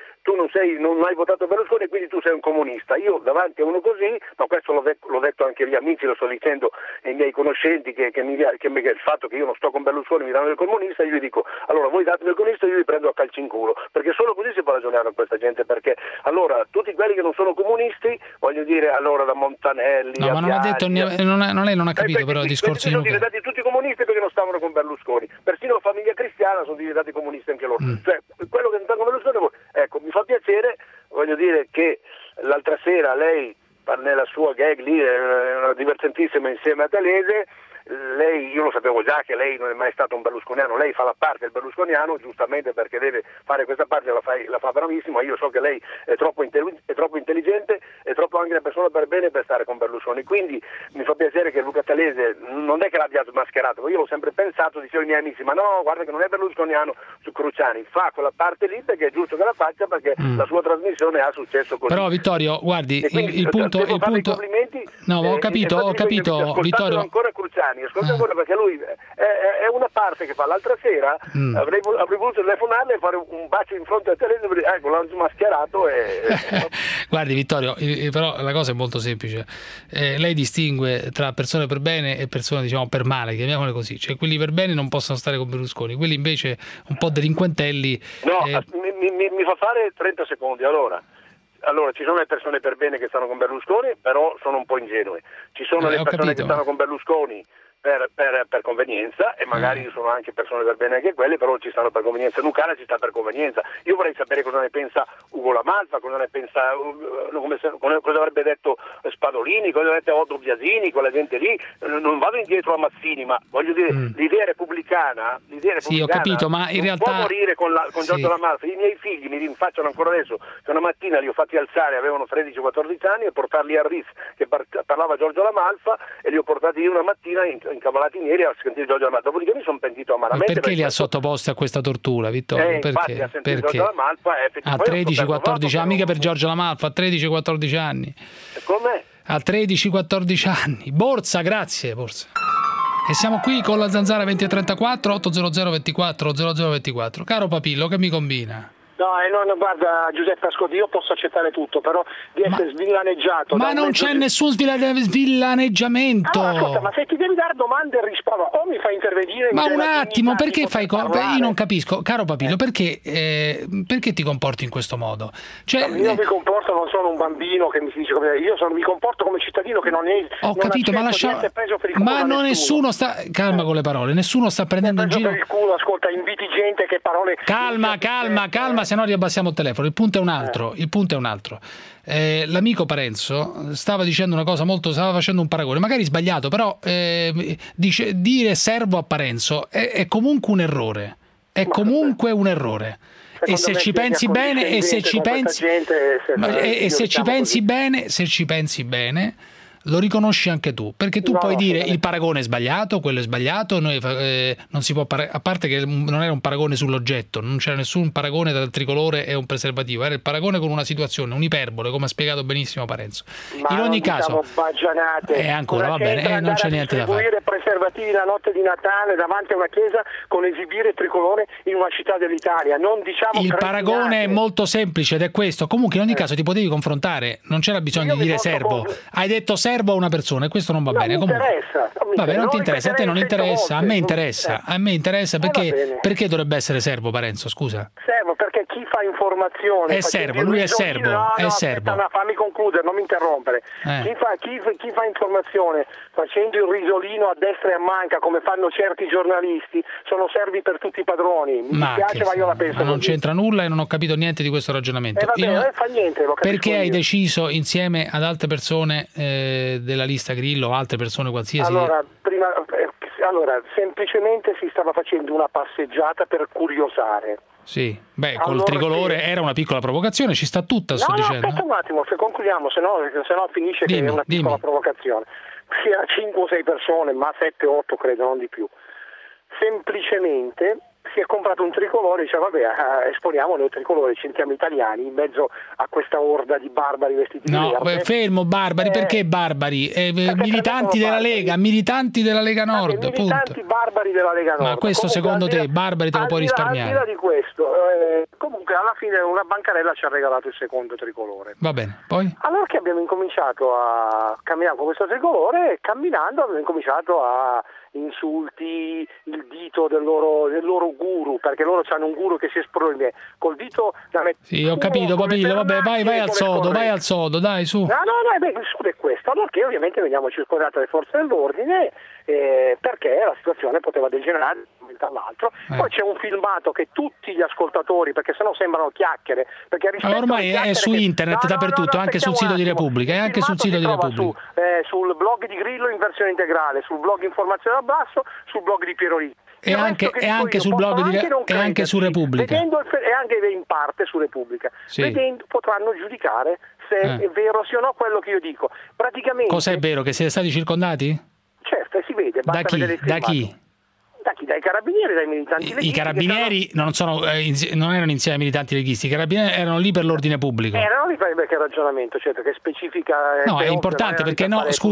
non hai votato Berlusconi, quindi tu sei un comunista. Io davanti a uno così, ma questo l'ho detto anche agli amici, lo sto dicendo ai miei conoscenti, che il fatto che io non sto con Berlusconi mi danno del comunista, io gli dico allora voi date del comunista, io vi prendo a calci in culo, perché solo così si può ragionare con questa gente, perché allora tutti quelli che non sono comunisti, voglio dire, allora da Montanelli ma non ha detto, lei non ha capito però il discorso di sono diventati tutti comunisti perché non stavano con Berlusconi, persino la famiglia cristiana sono diventati comunisti anche loro, cioè quello che non sta con Berlusconi, ecco, mi fa piacere, voglio dire che l'altra sera lei nella sua gag lì era divertentissima insieme a Talese. Lei, io lo sapevo già che lei non è mai stato un berlusconiano, lei fa la parte del berlusconiano giustamente perché deve fare questa parte, la fa bravissimo, ma io so che lei è troppo intelligente, è troppo anche una persona per bene per stare con Berlusconi, quindi mi fa piacere che Luca Talese non è che l'abbia smascherato, io l'ho sempre pensato, dicevo ai miei amici, ma no, guarda che non è berlusconiano su Cruciani, fa quella parte lì perché è giusto che la faccia, perché la sua trasmissione ha successo così. Però Vittorio, guardi, il punto no, ho capito Vittorio, ancora Cruciani, ascolta ancora, perché lui è una parte che fa. L'altra sera avrei voluto telefonarle e fare un bacio in fronte a telefono, ecco, l'hanno smascherato Guardi Vittorio, però la cosa è molto semplice, lei distingue tra persone per bene e persone diciamo per male, chiamiamole così, cioè quelli per bene non possono stare con Berlusconi, quelli invece un po' delinquentelli mi fa fare 30 secondi. Allora, ci sono le persone per bene che stanno con Berlusconi, però sono un po' ingenue. Ci sono le persone che stanno con Berlusconi per convenienza, e magari sono anche persone per bene anche quelle, però ci stanno per convenienza. Nucara ci sta per convenienza. Io vorrei sapere cosa ne pensa Ugo Lamalfa, cosa ne pensa, cosa avrebbe detto Spadolini, cosa avrebbe detto Otto Biasini, quella gente lì. Non vado indietro a Mazzini, ma voglio dire, l'idea repubblicana ho capito, ma in realtà può morire con Giorgio Lamalfa. I miei figli mi rinfacciano ancora adesso che una mattina li ho fatti alzare, avevano 13-14 anni, e portarli al RIS che parlava Giorgio Lamalfa, e li ho portati io una mattina incavalati neri a sentire Giorgio Lamalfa. Dopodiché mi sono pentito amaramente. Ma perché li ha sottoposti a questa tortura, Vittorio? Perché? Giorgio Lamalfa, a 13-14 anni, mica per Giorgio Lamalfa, a 13-14 anni. Come? A 13-14 anni. Borsa, grazie Borsa. E siamo qui con la Zanzara 2034 800 24 0024. Caro Papillo, che mi combina? No, guarda Giuseppe, ascolti, io posso accettare tutto, però di essere svillaneggiato... Ma non c'è nessun svillaneggiamento! Ascolta, ma se ti devi dare domande e risposta, o mi fai intervenire... Ma un attimo, perché fai... Io non capisco, caro Papillo, perché ti comporti in questo modo? Cioè, io mi comporto, non sono un bambino che mi dice... mi comporto come cittadino che non è... Ho capito, ma nessuno sta... Calma con le parole, nessuno sta prendendo in giro... Per il culo, ascolta, inviti gente che parole... Calma, se no riabbassiamo il telefono. Il punto è un altro. L'amico Parenzo stava dicendo una cosa stava facendo un paragone, magari sbagliato, però dire servo a Parenzo è comunque un errore. E se ci pensi bene, se ci pensi bene, lo riconosci anche tu, perché tu puoi dire il paragone è sbagliato, quello è sbagliato, non si può a parte che non era un paragone sull'oggetto, non c'era nessun paragone tra il tricolore e un preservativo, era il paragone con una situazione, un'iperbole, come ha spiegato benissimo Parenzo. Ma in ogni caso ancora va bene, non c'è niente da fare. Distribuire preservativi la notte di Natale davanti a una chiesa con esibire il tricolore in una città dell'Italia, non diciamo il paragone è molto semplice ed è questo. Comunque in ogni caso ti potevi confrontare, non c'era bisogno di dire servo, hai detto servo a una persona e questo non va bene. Non ti interessa, a te non interessa, a me interessa perché dovrebbe essere servo Parenzo, scusa? Servo perché chi fa informazione è servo, lui è servo, fammi concludere, non mi interrompere. Chi fa informazione facendo il risolino a destra e a manca come fanno certi giornalisti sono servi per tutti i padroni. Mi piace, ma io la penso ma non così. c'entra nulla e non ho capito niente di questo ragionamento. Fa niente, lo perché hai deciso insieme ad altre persone della lista Grillo o altre persone qualsiasi? Allora, semplicemente si stava facendo una passeggiata per curiosare. Sì, col tricolore era una piccola provocazione, ci sta tutta, sto dicendo. Aspetta un attimo, se concludiamo, se no finisce che è una piccola provocazione. Sia 5 o 6 persone, ma 7-8 credo, non di più. Semplicemente si è comprato un tricolore e dice esponiamo noi tricolore, sentiamo italiani in mezzo a questa orda di barbari vestiti di verde. Fermo, barbari, perché barbari? Militanti della Lega Nord, militanti barbari della Lega Nord. Ma questo secondo te, barbari te lo puoi risparmiare? Al di là di questo, comunque alla fine una bancarella ci ha regalato il secondo tricolore. Va bene, poi? Allora che abbiamo incominciato a camminare con questo tricolore e camminando abbiamo cominciato a insulti il dito del loro guru, perché loro hanno un guru che si esprime col dito da Sì, ho capito, Papillo, vabbè, vai al sodo, dai, su. No, il suo è questo, allora che ovviamente veniamo circondati dalle forze dell'ordine perché la situazione poteva degenerare da un momento all'altro. Poi c'è un filmato che tutti gli ascoltatori, perché sennò sembrano chiacchiere, perché ormai è su internet dappertutto, anche sul sito di Repubblica, sul blog di Grillo in versione integrale, sul blog Informazione da Basso, sul blog di Piero Ricci. E anche sul blog e anche su Repubblica. E anche in parte su Repubblica. Sì. Vedendo potranno giudicare se è vero sì o no quello che io dico. Praticamente. Cos'è vero? Che siete stati circondati? Certo, si vede. Da chi? Dai carabinieri, dai militanti leghisti. I carabinieri non erano insieme ai militanti leghisti, i carabinieri erano lì per l'ordine pubblico. Erano lì perché ragionamento, certo, che specifica. No, è importante perché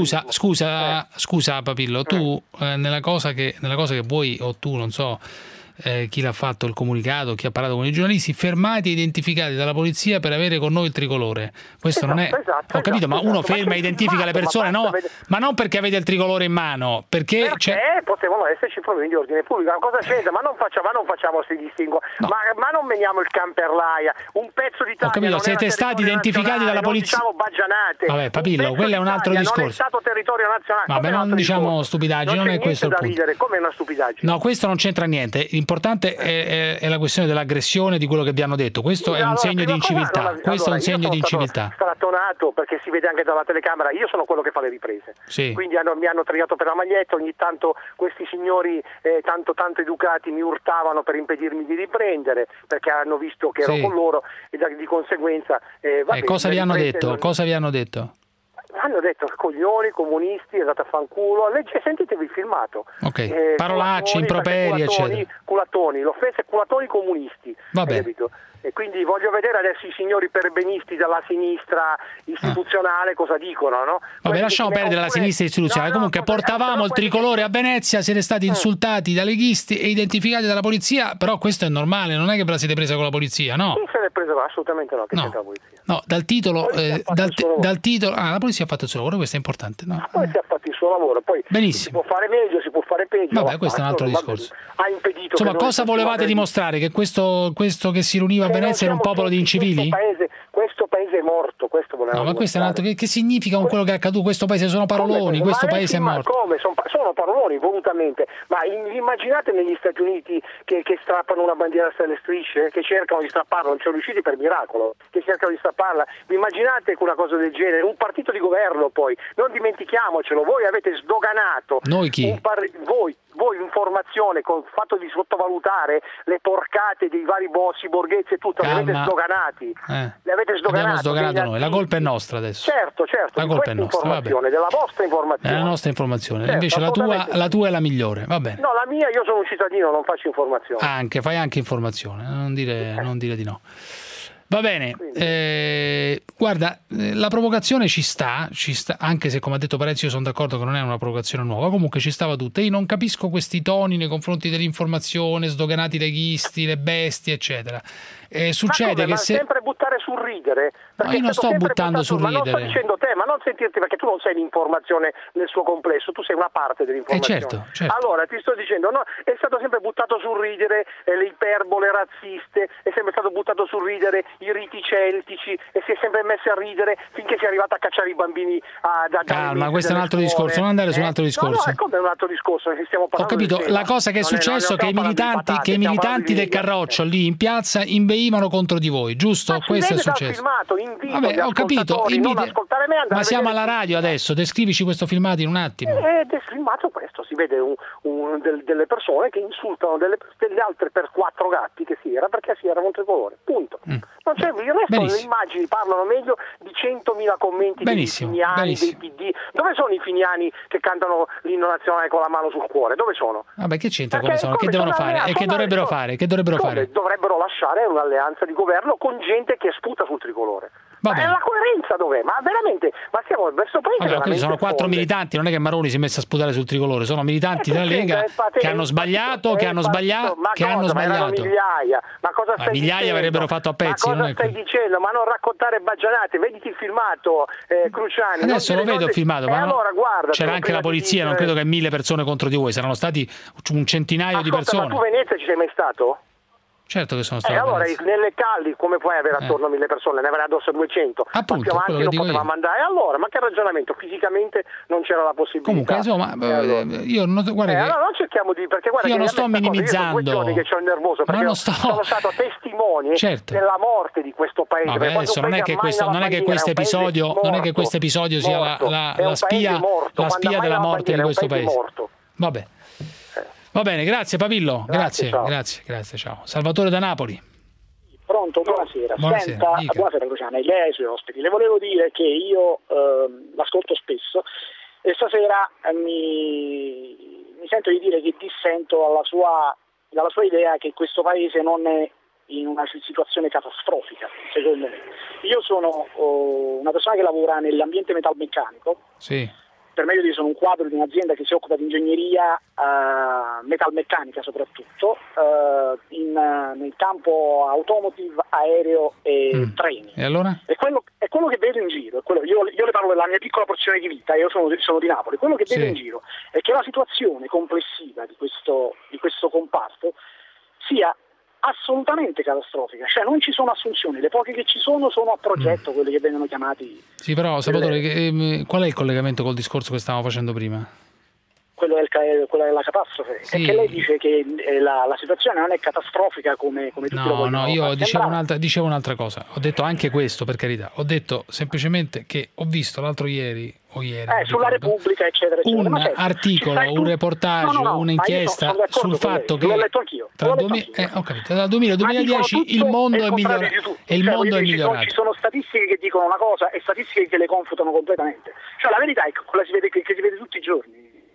scusa Papillo, tu nella cosa che vuoi, o tu non so chi l'ha fatto il comunicato, chi ha parlato con i giornalisti, fermati e identificati dalla polizia per avere con noi il tricolore. Questo non è. Ho capito, ma uno ferma e identifica le persone, no? Ma non perché avete il tricolore in mano, perché potevano esserci problemi di ordine pubblico. Ma cosa c'entra? Ma non facciamo questi distinguo. No. Ma non meniamo il camperlaia. Un pezzo d'Italia. Ho capito, siete stati identificati dalla polizia. Non diciamo baggianate. Vabbè, Papillo, quello è un altro discorso. Non è stato territorio nazionale. Vabbè, non diciamo stupidaggini, non è questo il punto. Come una stupidaggine? No, questo non c'entra niente. L'importante è la questione dell'aggressione, di quello che abbiamo detto. Questo è un segno di inciviltà. Questo è un segno di inciviltà. Strattonato perché si vede anche dalla telecamera. Io sono quello che fa le riprese. Sì. Quindi mi hanno triato per la maglietta. Ogni tanto questi signori tanto educati mi urtavano per impedirmi di riprendere, perché hanno visto che ero con loro e di conseguenza. Cosa vi hanno detto? Cosa vi hanno detto? Hanno detto coglioni, comunisti, andate a fanculo. Sentitevi il filmato. Ok. Parolacce, improperi, eccetera. Culatoni, l'offesa è culatoni comunisti. Va bene. E quindi voglio vedere adesso i signori perbenisti della sinistra istituzionale cosa dicono, no? Vabbè, lasciamo perdere la sinistra istituzionale. Comunque portavamo il tricolore a Venezia, siete stati insultati da leghisti e identificati dalla polizia, però questo è normale, non è che ve la siete presa con la polizia, no? Chi se l'è presa? Assolutamente no, che c'entra la polizia. No, dal titolo dal titolo la polizia ha fatto il suo lavoro, questo è importante, no? La polizia ha fatto il suo lavoro, poi si può fare meglio, si può fare peggio. Vabbè, questo è un altro discorso. Ha impedito. Insomma, cosa volevate dimostrare? Che questo che si riuniva a Venezia era un popolo di incivili? Questo paese è morto, questo volevamo. No, ma questo è un altro. Che significa con quello che è accaduto? Questo paese sono paroloni, questo paese è morto. Come? Sono paroloni, volutamente. Ma immaginate negli Stati Uniti che strappano una bandiera a stelle strisce, che cercano di strapparla, non ci sono riusciti per miracolo, che cercano di strapparla. Vi immaginate una cosa del genere? Un partito di governo, poi, non dimentichiamocelo, voi avete sdoganato. Noi chi? Voi informazione con il fatto di sottovalutare le porcate dei vari bossi, borghezzi e tutto, li avete sdoganati. Li avete Abbiamo sdoganato noi, la colpa è nostra adesso. Certo, la colpa è nostra, vabbè. Della vostra informazione. È la nostra informazione, certo, invece la tua è la migliore, va bene. No, la mia, io sono un cittadino, non faccio informazione. Fai anche informazione, non dire di no. Va bene, guarda, la provocazione ci sta, anche se come ha detto Parenzo io sono d'accordo che non è una provocazione nuova, comunque ci stava tutta. Io non capisco questi toni nei confronti dell'informazione, sdoganati i leghisti, le bestie, eccetera. Succede che se... sempre buttare sul ridere. No, io non sto buttando sul ridere. Ma non sto dicendo te, ma non sentirti, perché tu non sei l'informazione nel suo complesso, tu sei una parte dell'informazione. Certo. Allora ti sto dicendo, no, è stato sempre buttato sul ridere le iperbole razziste, è sempre stato buttato sul ridere i riti celtici e si è sempre messo a ridere finché si è arrivato a cacciare i bambini da calma, questo è un altro discorso, non andare su un altro discorso. No, come un altro discorso, stiamo parlando. Ho capito, la cosa che è successo è che i militanti del Carroccio lì in piazza inveivano contro di voi, giusto? Questo è successo. Vabbè, ho capito, ma siamo alla radio adesso, descrivici questo filmato in un attimo. È filmato questo, si vede delle persone che insultano delle altre per 4 gatti perché si era un tricolore, punto. Non c'è, il resto le immagini parlano meglio di 100.000 commenti dei finiani, dei PD. Dove sono i finiani che cantano l'inno nazionale con la mano sul cuore? Dove sono? Vabbè, che c'entra? Come sono? Che devono fare? E che dovrebbero fare? Dovrebbero lasciare un'alleanza di governo con gente che sputa sul tricolore. Ma la coerenza dov'è? Ma veramente, ma siamo verso paese. Quindi sono 4 militanti, non è che Maroni si è messo a sputare sul tricolore, sono militanti della Lega che hanno sbagliato, migliaia. Ma cosa stai migliaia avrebbero fatto a pezzi. Ma cosa stai dicendo? Ma non raccontare baggianate, vediti il filmato, Cruciani. Adesso lo vedo il filmato, ma allora, guarda, c'era anche la polizia, non credo che 1000 persone contro di voi, saranno stati un centinaio di persone. Ma tu Venezia ci sei mai stato? Certo che sono stato. Allora nelle calli come puoi avere attorno a 1000 persone? Ne avrai addosso 200. Appunto, più avanti non poteva mandare. Allora, ma che ragionamento? Fisicamente non c'era la possibilità. Comunque, insomma, io non allora non cerchiamo di, perché guarda, io non sto minimizzando. Io sono 2 giorni che c'ho il nervoso perché sono stato testimone della morte di questo paese. Vabbè, adesso non è che questo episodio sia la spia della morte di questo paese. Vabbè. Va bene, grazie Papillo, grazie, ciao. Salvatore da Napoli. Pronto, buonasera. Buonasera Cruciani, lei e i suoi ospiti. Le volevo dire che io l'ascolto spesso e stasera mi sento di dire che dissento dalla sua idea che questo paese non è in una situazione catastrofica, secondo me. Io sono una persona che lavora nell'ambiente metalmeccanico. Sì. Per meglio dire, sono un quadro di un'azienda che si occupa di ingegneria metalmeccanica soprattutto, nel campo automotive, aereo e treni. E allora? È quello che vedo in giro, io le parlo della mia piccola porzione di vita, io sono di Napoli, quello che vedo in giro è che la situazione complessiva di questo comparto sia assolutamente catastrofica, cioè non ci sono assunzioni, le poche che ci sono a progetto, quelle che vengono chiamati. Sì, però Salvatore, qual è il collegamento col discorso che stavamo facendo prima? Quello della catastrofe, sì. Perché lei dice che la situazione non è catastrofica come tutti lo vogliono. No, io dicevo un'altra cosa, ho detto anche questo, per carità, ho detto semplicemente che ho visto l'altro ieri sulla Repubblica eccetera, un articolo, un reportage, un'inchiesta sul fatto che dal 2000 al 2010 il mondo è migliorato. Ci sono statistiche che dicono una cosa e statistiche che le confutano completamente. Cioè la verità è quella che si vede tutti i giorni.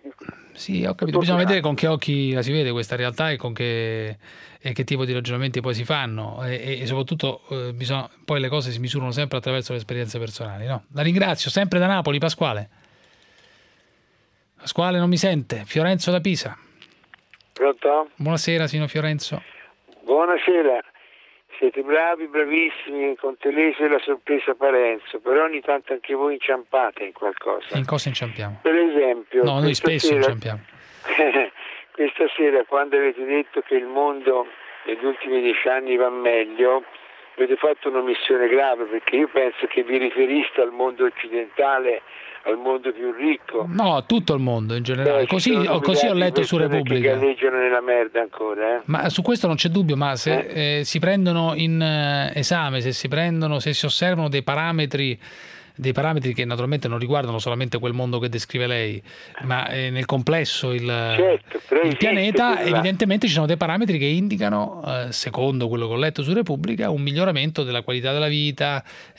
Sì, ho capito, bisogna vedere con che occhi la si vede questa realtà e con che tipo di ragionamenti poi si fanno e soprattutto poi le cose si misurano sempre attraverso le esperienze personali, no? La ringrazio, sempre da Napoli, Pasquale. Pasquale non mi sente. Fiorenzo da Pisa. Pronto? Buonasera, signor Fiorenzo. Buonasera. Siete bravi, bravissimi, con Telesio e la sorpresa Parenzo, però ogni tanto anche voi inciampate in qualcosa. In cosa inciampiamo? Per esempio... No, noi spesso inciampiamo. Questa sera, quando avete detto che il mondo negli ultimi 10 anni va meglio, avete fatto un'omissione grave, perché io penso che vi riferiste al mondo occidentale, al mondo più ricco. No, tutto il mondo in generale. Così ho letto su Repubblica. Che galleggiano nella merda ancora. Ma su questo non c'è dubbio, ma se si prendono in esame, se si osservano dei parametri che naturalmente non riguardano solamente quel mondo che descrive lei, ma nel complesso il pianeta, evidentemente ci sono dei parametri che indicano, secondo quello che ho letto su Repubblica, un miglioramento della qualità della vita,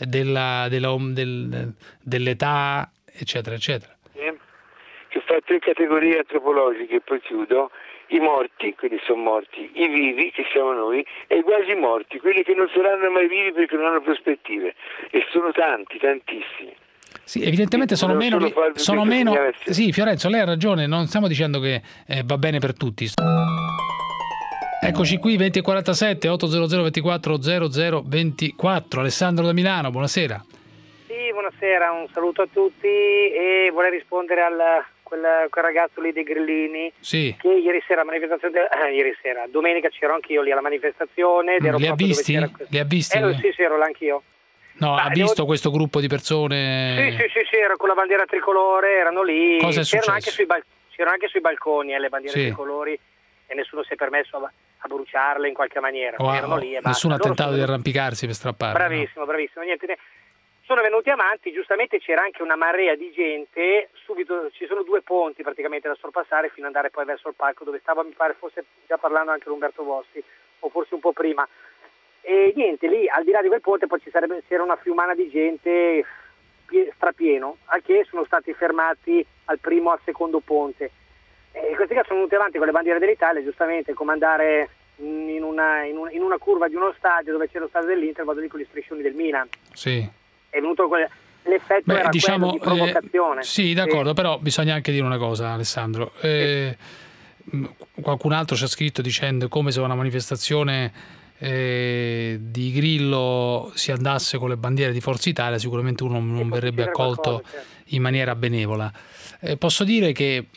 dell'età, eccetera, eccetera. Che fa 3 categorie antropologiche, poi chiudo: i morti, quelli sono morti, i vivi, che siamo noi, e i quasi morti, quelli che non saranno mai vivi perché non hanno prospettive, e sono tanti, tantissimi. Sì, evidentemente sono meno. Sì, Fiorenzo, lei ha ragione, non stiamo dicendo che va bene per tutti. Eccoci qui, 20:47, 800 24 00 24. Alessandro da Milano, buonasera. Sì, buonasera, un saluto a tutti e vorrei rispondere quel ragazzo lì dei Grillini, sì, che ieri sera domenica c'ero anch'io lì alla manifestazione. Li ha visti? Sì, ero là anch'io. No, ha visto questo gruppo di persone? Sì, ero con la bandiera tricolore, erano lì. Cosa è successo? C'erano anche sui balconi le bandiere sì, tricolori, e nessuno si è permesso a bruciarle in qualche maniera. Erano lì e nessuno ha tentato di arrampicarsi per strappare. Bravissimo, niente. Sono venuti avanti, giustamente c'era anche una marea di gente, subito ci sono 2 ponti praticamente da sorpassare fino ad andare poi verso il palco dove stava, mi pare fosse già parlando anche Umberto Bossi, o forse un po' prima. E niente, lì al di là di quel ponte poi c'era una fiumana di gente strapieno, al che sono stati fermati al primo, al secondo ponte. E questi qua sono venuti avanti con le bandiere dell'Italia, giustamente come andare in una curva di uno stadio dove c'era lo stadio dell'Inter, vado lì con gli striscioni del Milan. Sì. È venuto l'effetto era quello di provocazione. Sì, d'accordo, però bisogna anche dire una cosa, Alessandro. Qualcun altro ci ha scritto dicendo come se una manifestazione di Grillo si andasse con le bandiere di Forza Italia, sicuramente uno non verrebbe accolto in maniera benevola. Posso dire che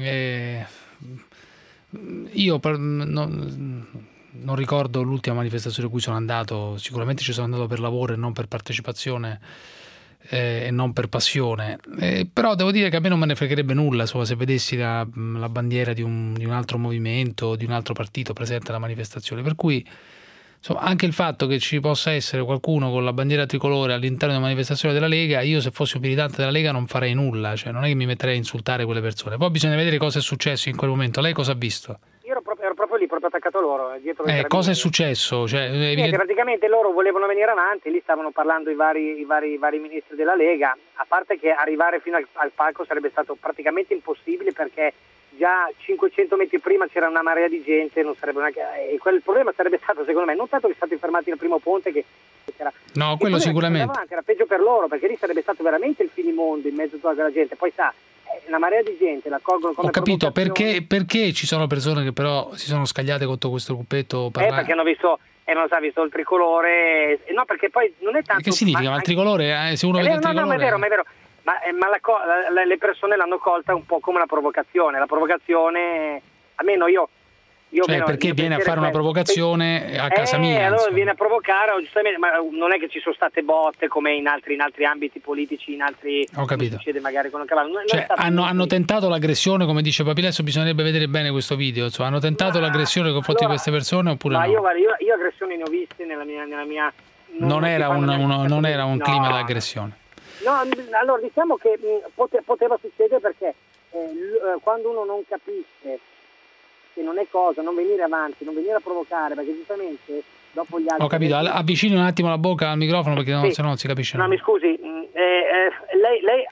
io non ricordo l'ultima manifestazione a cui sono andato, sicuramente ci sono andato per lavoro e non per partecipazione e non per passione, però devo dire che a me non me ne fregherebbe nulla, insomma, se vedessi la bandiera di un altro movimento, di un altro partito presente alla manifestazione, per cui insomma, anche il fatto che ci possa essere qualcuno con la bandiera tricolore all'interno di una manifestazione della Lega, io se fossi un militante della Lega non farei nulla, cioè non è che mi metterei a insultare quelle persone. Poi bisogna vedere cosa è successo in quel momento. Lei cosa ha visto? Ero proprio lì, proprio attaccato a loro. Dietro cosa è successo? Praticamente loro volevano venire avanti, lì stavano parlando i vari ministri della Lega, a parte che arrivare fino al palco sarebbe stato praticamente impossibile perché già 500 metri prima c'era una marea di gente, non sarebbe e il problema sarebbe stato, secondo me, non tanto che stati fermati al primo ponte che era, no, quello sicuramente avanti, era peggio per loro, perché lì sarebbe stato veramente il finimondo in mezzo a tutta quella gente. Poi una marea di gente la colgono come ho capito perché ci sono persone che però si sono scagliate contro questo gruppetto perché hanno visto il tricolore, no, perché poi non è tanto che significa il tricolore, se uno vede il tricolore no, è vero ma le persone l'hanno colta un po' come una provocazione. La provocazione, almeno io perché viene a fare una provocazione a casa mia, allora viene a provocare, giustamente, ma non è che ci sono state botte come in altri ambiti politici, in altri, ho capito, succede magari con il cavallo. Hanno tentato l'aggressione, come dice Papilesso, bisognerebbe vedere bene questo video, insomma, hanno tentato l'aggressione nei confronti di queste persone oppure no? Io aggressioni ne ho viste nella mia non era un clima di aggressione. No, allora diciamo che poteva succedere perché quando uno non capisce che non è cosa, non venire avanti, non venire a provocare, perché giustamente dopo gli altri... Ho capito, avvicini un attimo la bocca al microfono perché se no non si capisce. No, mi scusi, lei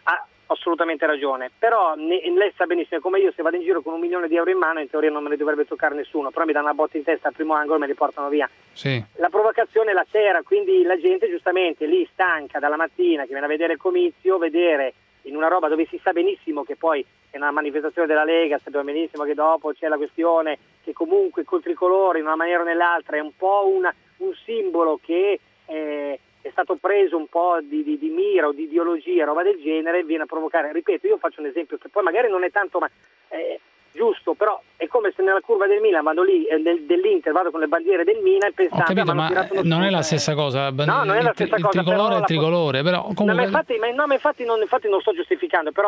assolutamente ragione, però lei sa benissimo come io, se vado in giro con €1 milione in mano, in teoria non me ne dovrebbe toccare nessuno, però mi danno una botta in testa al primo angolo e me li portano via. Sì. La provocazione è la sera, quindi la gente giustamente lì stanca dalla mattina che viene a vedere il comizio, vedere in una roba dove si sa benissimo che poi è una manifestazione della Lega, sappiamo benissimo che dopo c'è la questione che comunque col tricolore in una maniera o nell'altra è un po' un simbolo che è stato preso un po' di mira o di ideologia, roba del genere, viene a provocare. Ripeto, io faccio un esempio che poi magari non è tanto giusto, però è come se nella curva del Milan vado lì, dell'Inter vado con le bandiere del Milan e pensando... Ho capito, ma non è la stessa cosa. No, non è la stessa cosa. Il tricolore è il tricolore, però comunque... ma infatti non sto giustificando, però...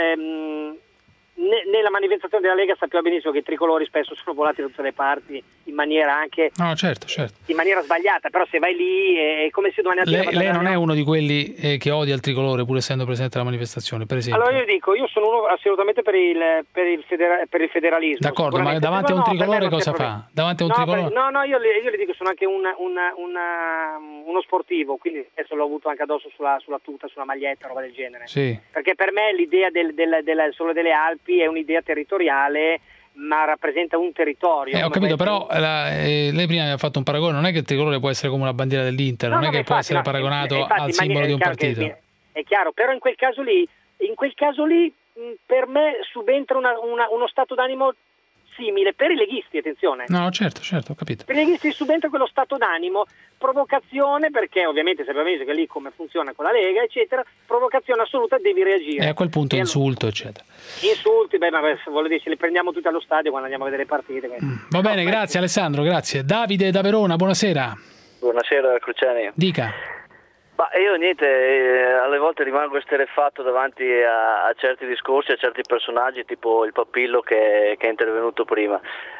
nella manifestazione della Lega sappiamo benissimo che i tricolori spesso sono volati da tutte le parti in maniera anche certo. in maniera sbagliata, però se vai lì è come se domani lei non è uno di quelli che odia il tricolore pur essendo presente alla manifestazione, per esempio. Allora io sono uno assolutamente per il federalismo. D'accordo, ma davanti a un tricolore cosa fa? Davanti a un tricolore? Io le dico, sono anche uno sportivo, quindi adesso l'ho avuto anche addosso sulla tuta, sulla maglietta, roba del genere. Sì. Perché per me l'idea solo delle Alpi è un'idea territoriale, ma rappresenta un territorio. Ho capito, però lei prima aveva fatto un paragone, non è che il tricolore può essere come una bandiera dell'Inter, non è che può essere paragonato al simbolo di un partito. È chiaro, però in quel caso lì per me subentra uno stato d'animo simile per i leghisti, attenzione. No, certo, ho capito. Per i leghisti subentra quello stato d'animo, provocazione, perché ovviamente sappiamo che lì come funziona con la Lega, eccetera, provocazione assoluta, devi reagire. E a quel punto insulto, eccetera. Insulti, voglio dire, ce li prendiamo tutti allo stadio quando andiamo a vedere le partite. Va bene, grazie Alessandro, grazie. Davide da Verona, buonasera. Buonasera Cruciani. Dica. Ma io niente, alle volte rimango esterrefatto davanti a certi discorsi, a certi personaggi, tipo il Papillo che è intervenuto prima.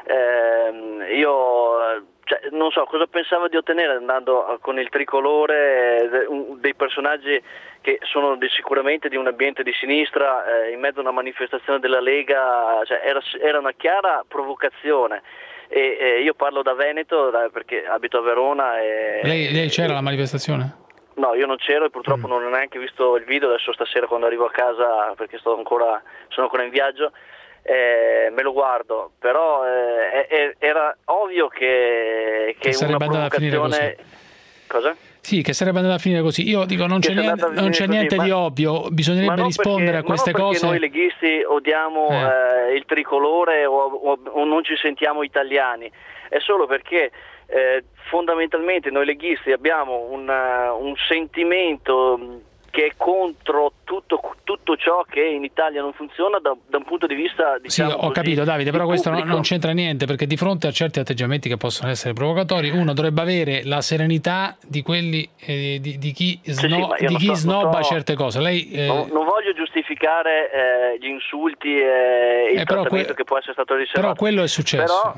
Non so cosa pensava di ottenere andando con il tricolore, dei personaggi che sono sicuramente di un ambiente di sinistra in mezzo a una manifestazione della Lega, era una chiara provocazione. E io parlo da Veneto perché abito a Verona. Lei c'era alla manifestazione? No, io non c'ero e purtroppo non ho neanche visto il video. Adesso stasera quando arrivo a casa, perché sono ancora in viaggio, me lo guardo, però era ovvio che una provocazione... Cosa? Sì, che sarebbe andata a finire così. Io dico, non c'è niente di ovvio, bisognerebbe rispondere a queste cose. Ma non perché noi leghisti odiamo il tricolore o non ci sentiamo italiani, è solo perché fondamentalmente noi leghisti abbiamo un sentimento che è contro tutto ciò che in Italia non funziona da un punto di vista, diciamo, sì, ho capito Davide, però questo non c'entra niente, perché di fronte a certi atteggiamenti che possono essere provocatori uno dovrebbe avere la serenità di quelli di chi snobba certe cose. Lei non voglio giustificare gli insulti e il trattamento che può essere stato riservato, però quello è successo.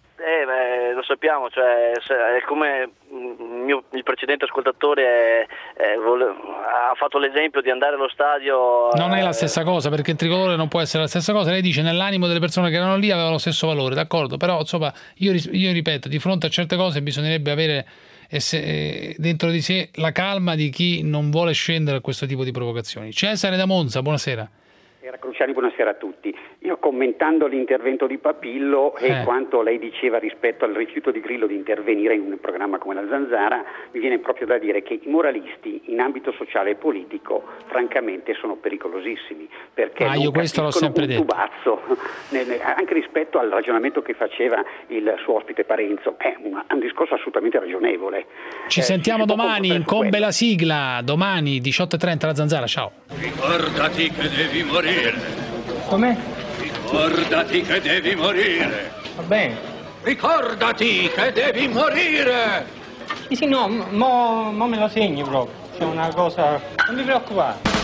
Lo sappiamo, cioè è come il precedente ascoltatore ha fatto l'esempio di andare allo stadio. Non è la stessa cosa, perché il tricolore non può essere la stessa cosa. Lei dice nell'animo delle persone che erano lì aveva lo stesso valore, d'accordo, però insomma io ripeto, di fronte a certe cose bisognerebbe avere dentro di sé la calma di chi non vuole scendere a questo tipo di provocazioni. Cesare da Monza, buonasera. Cruciani, buonasera a tutti. Io, commentando l'intervento di Papillo e quanto lei diceva rispetto al rifiuto di Grillo di intervenire in un programma come la Zanzara, mi viene proprio da dire che i moralisti in ambito sociale e politico francamente sono pericolosissimi, perché io questo l'ho sempre detto. Tubazzo, anche rispetto al ragionamento che faceva il suo ospite Parenzo, è un discorso assolutamente ragionevole. Ci sentiamo domani, incombe la sigla, domani 18:30 la Zanzara, ciao. Ricordati che devi morire. Com'è? Ricordati che devi morire. Va bene. Ricordati che devi morire. Sì, no, mo me lo segni proprio. C'è una cosa... Non mi preoccupare.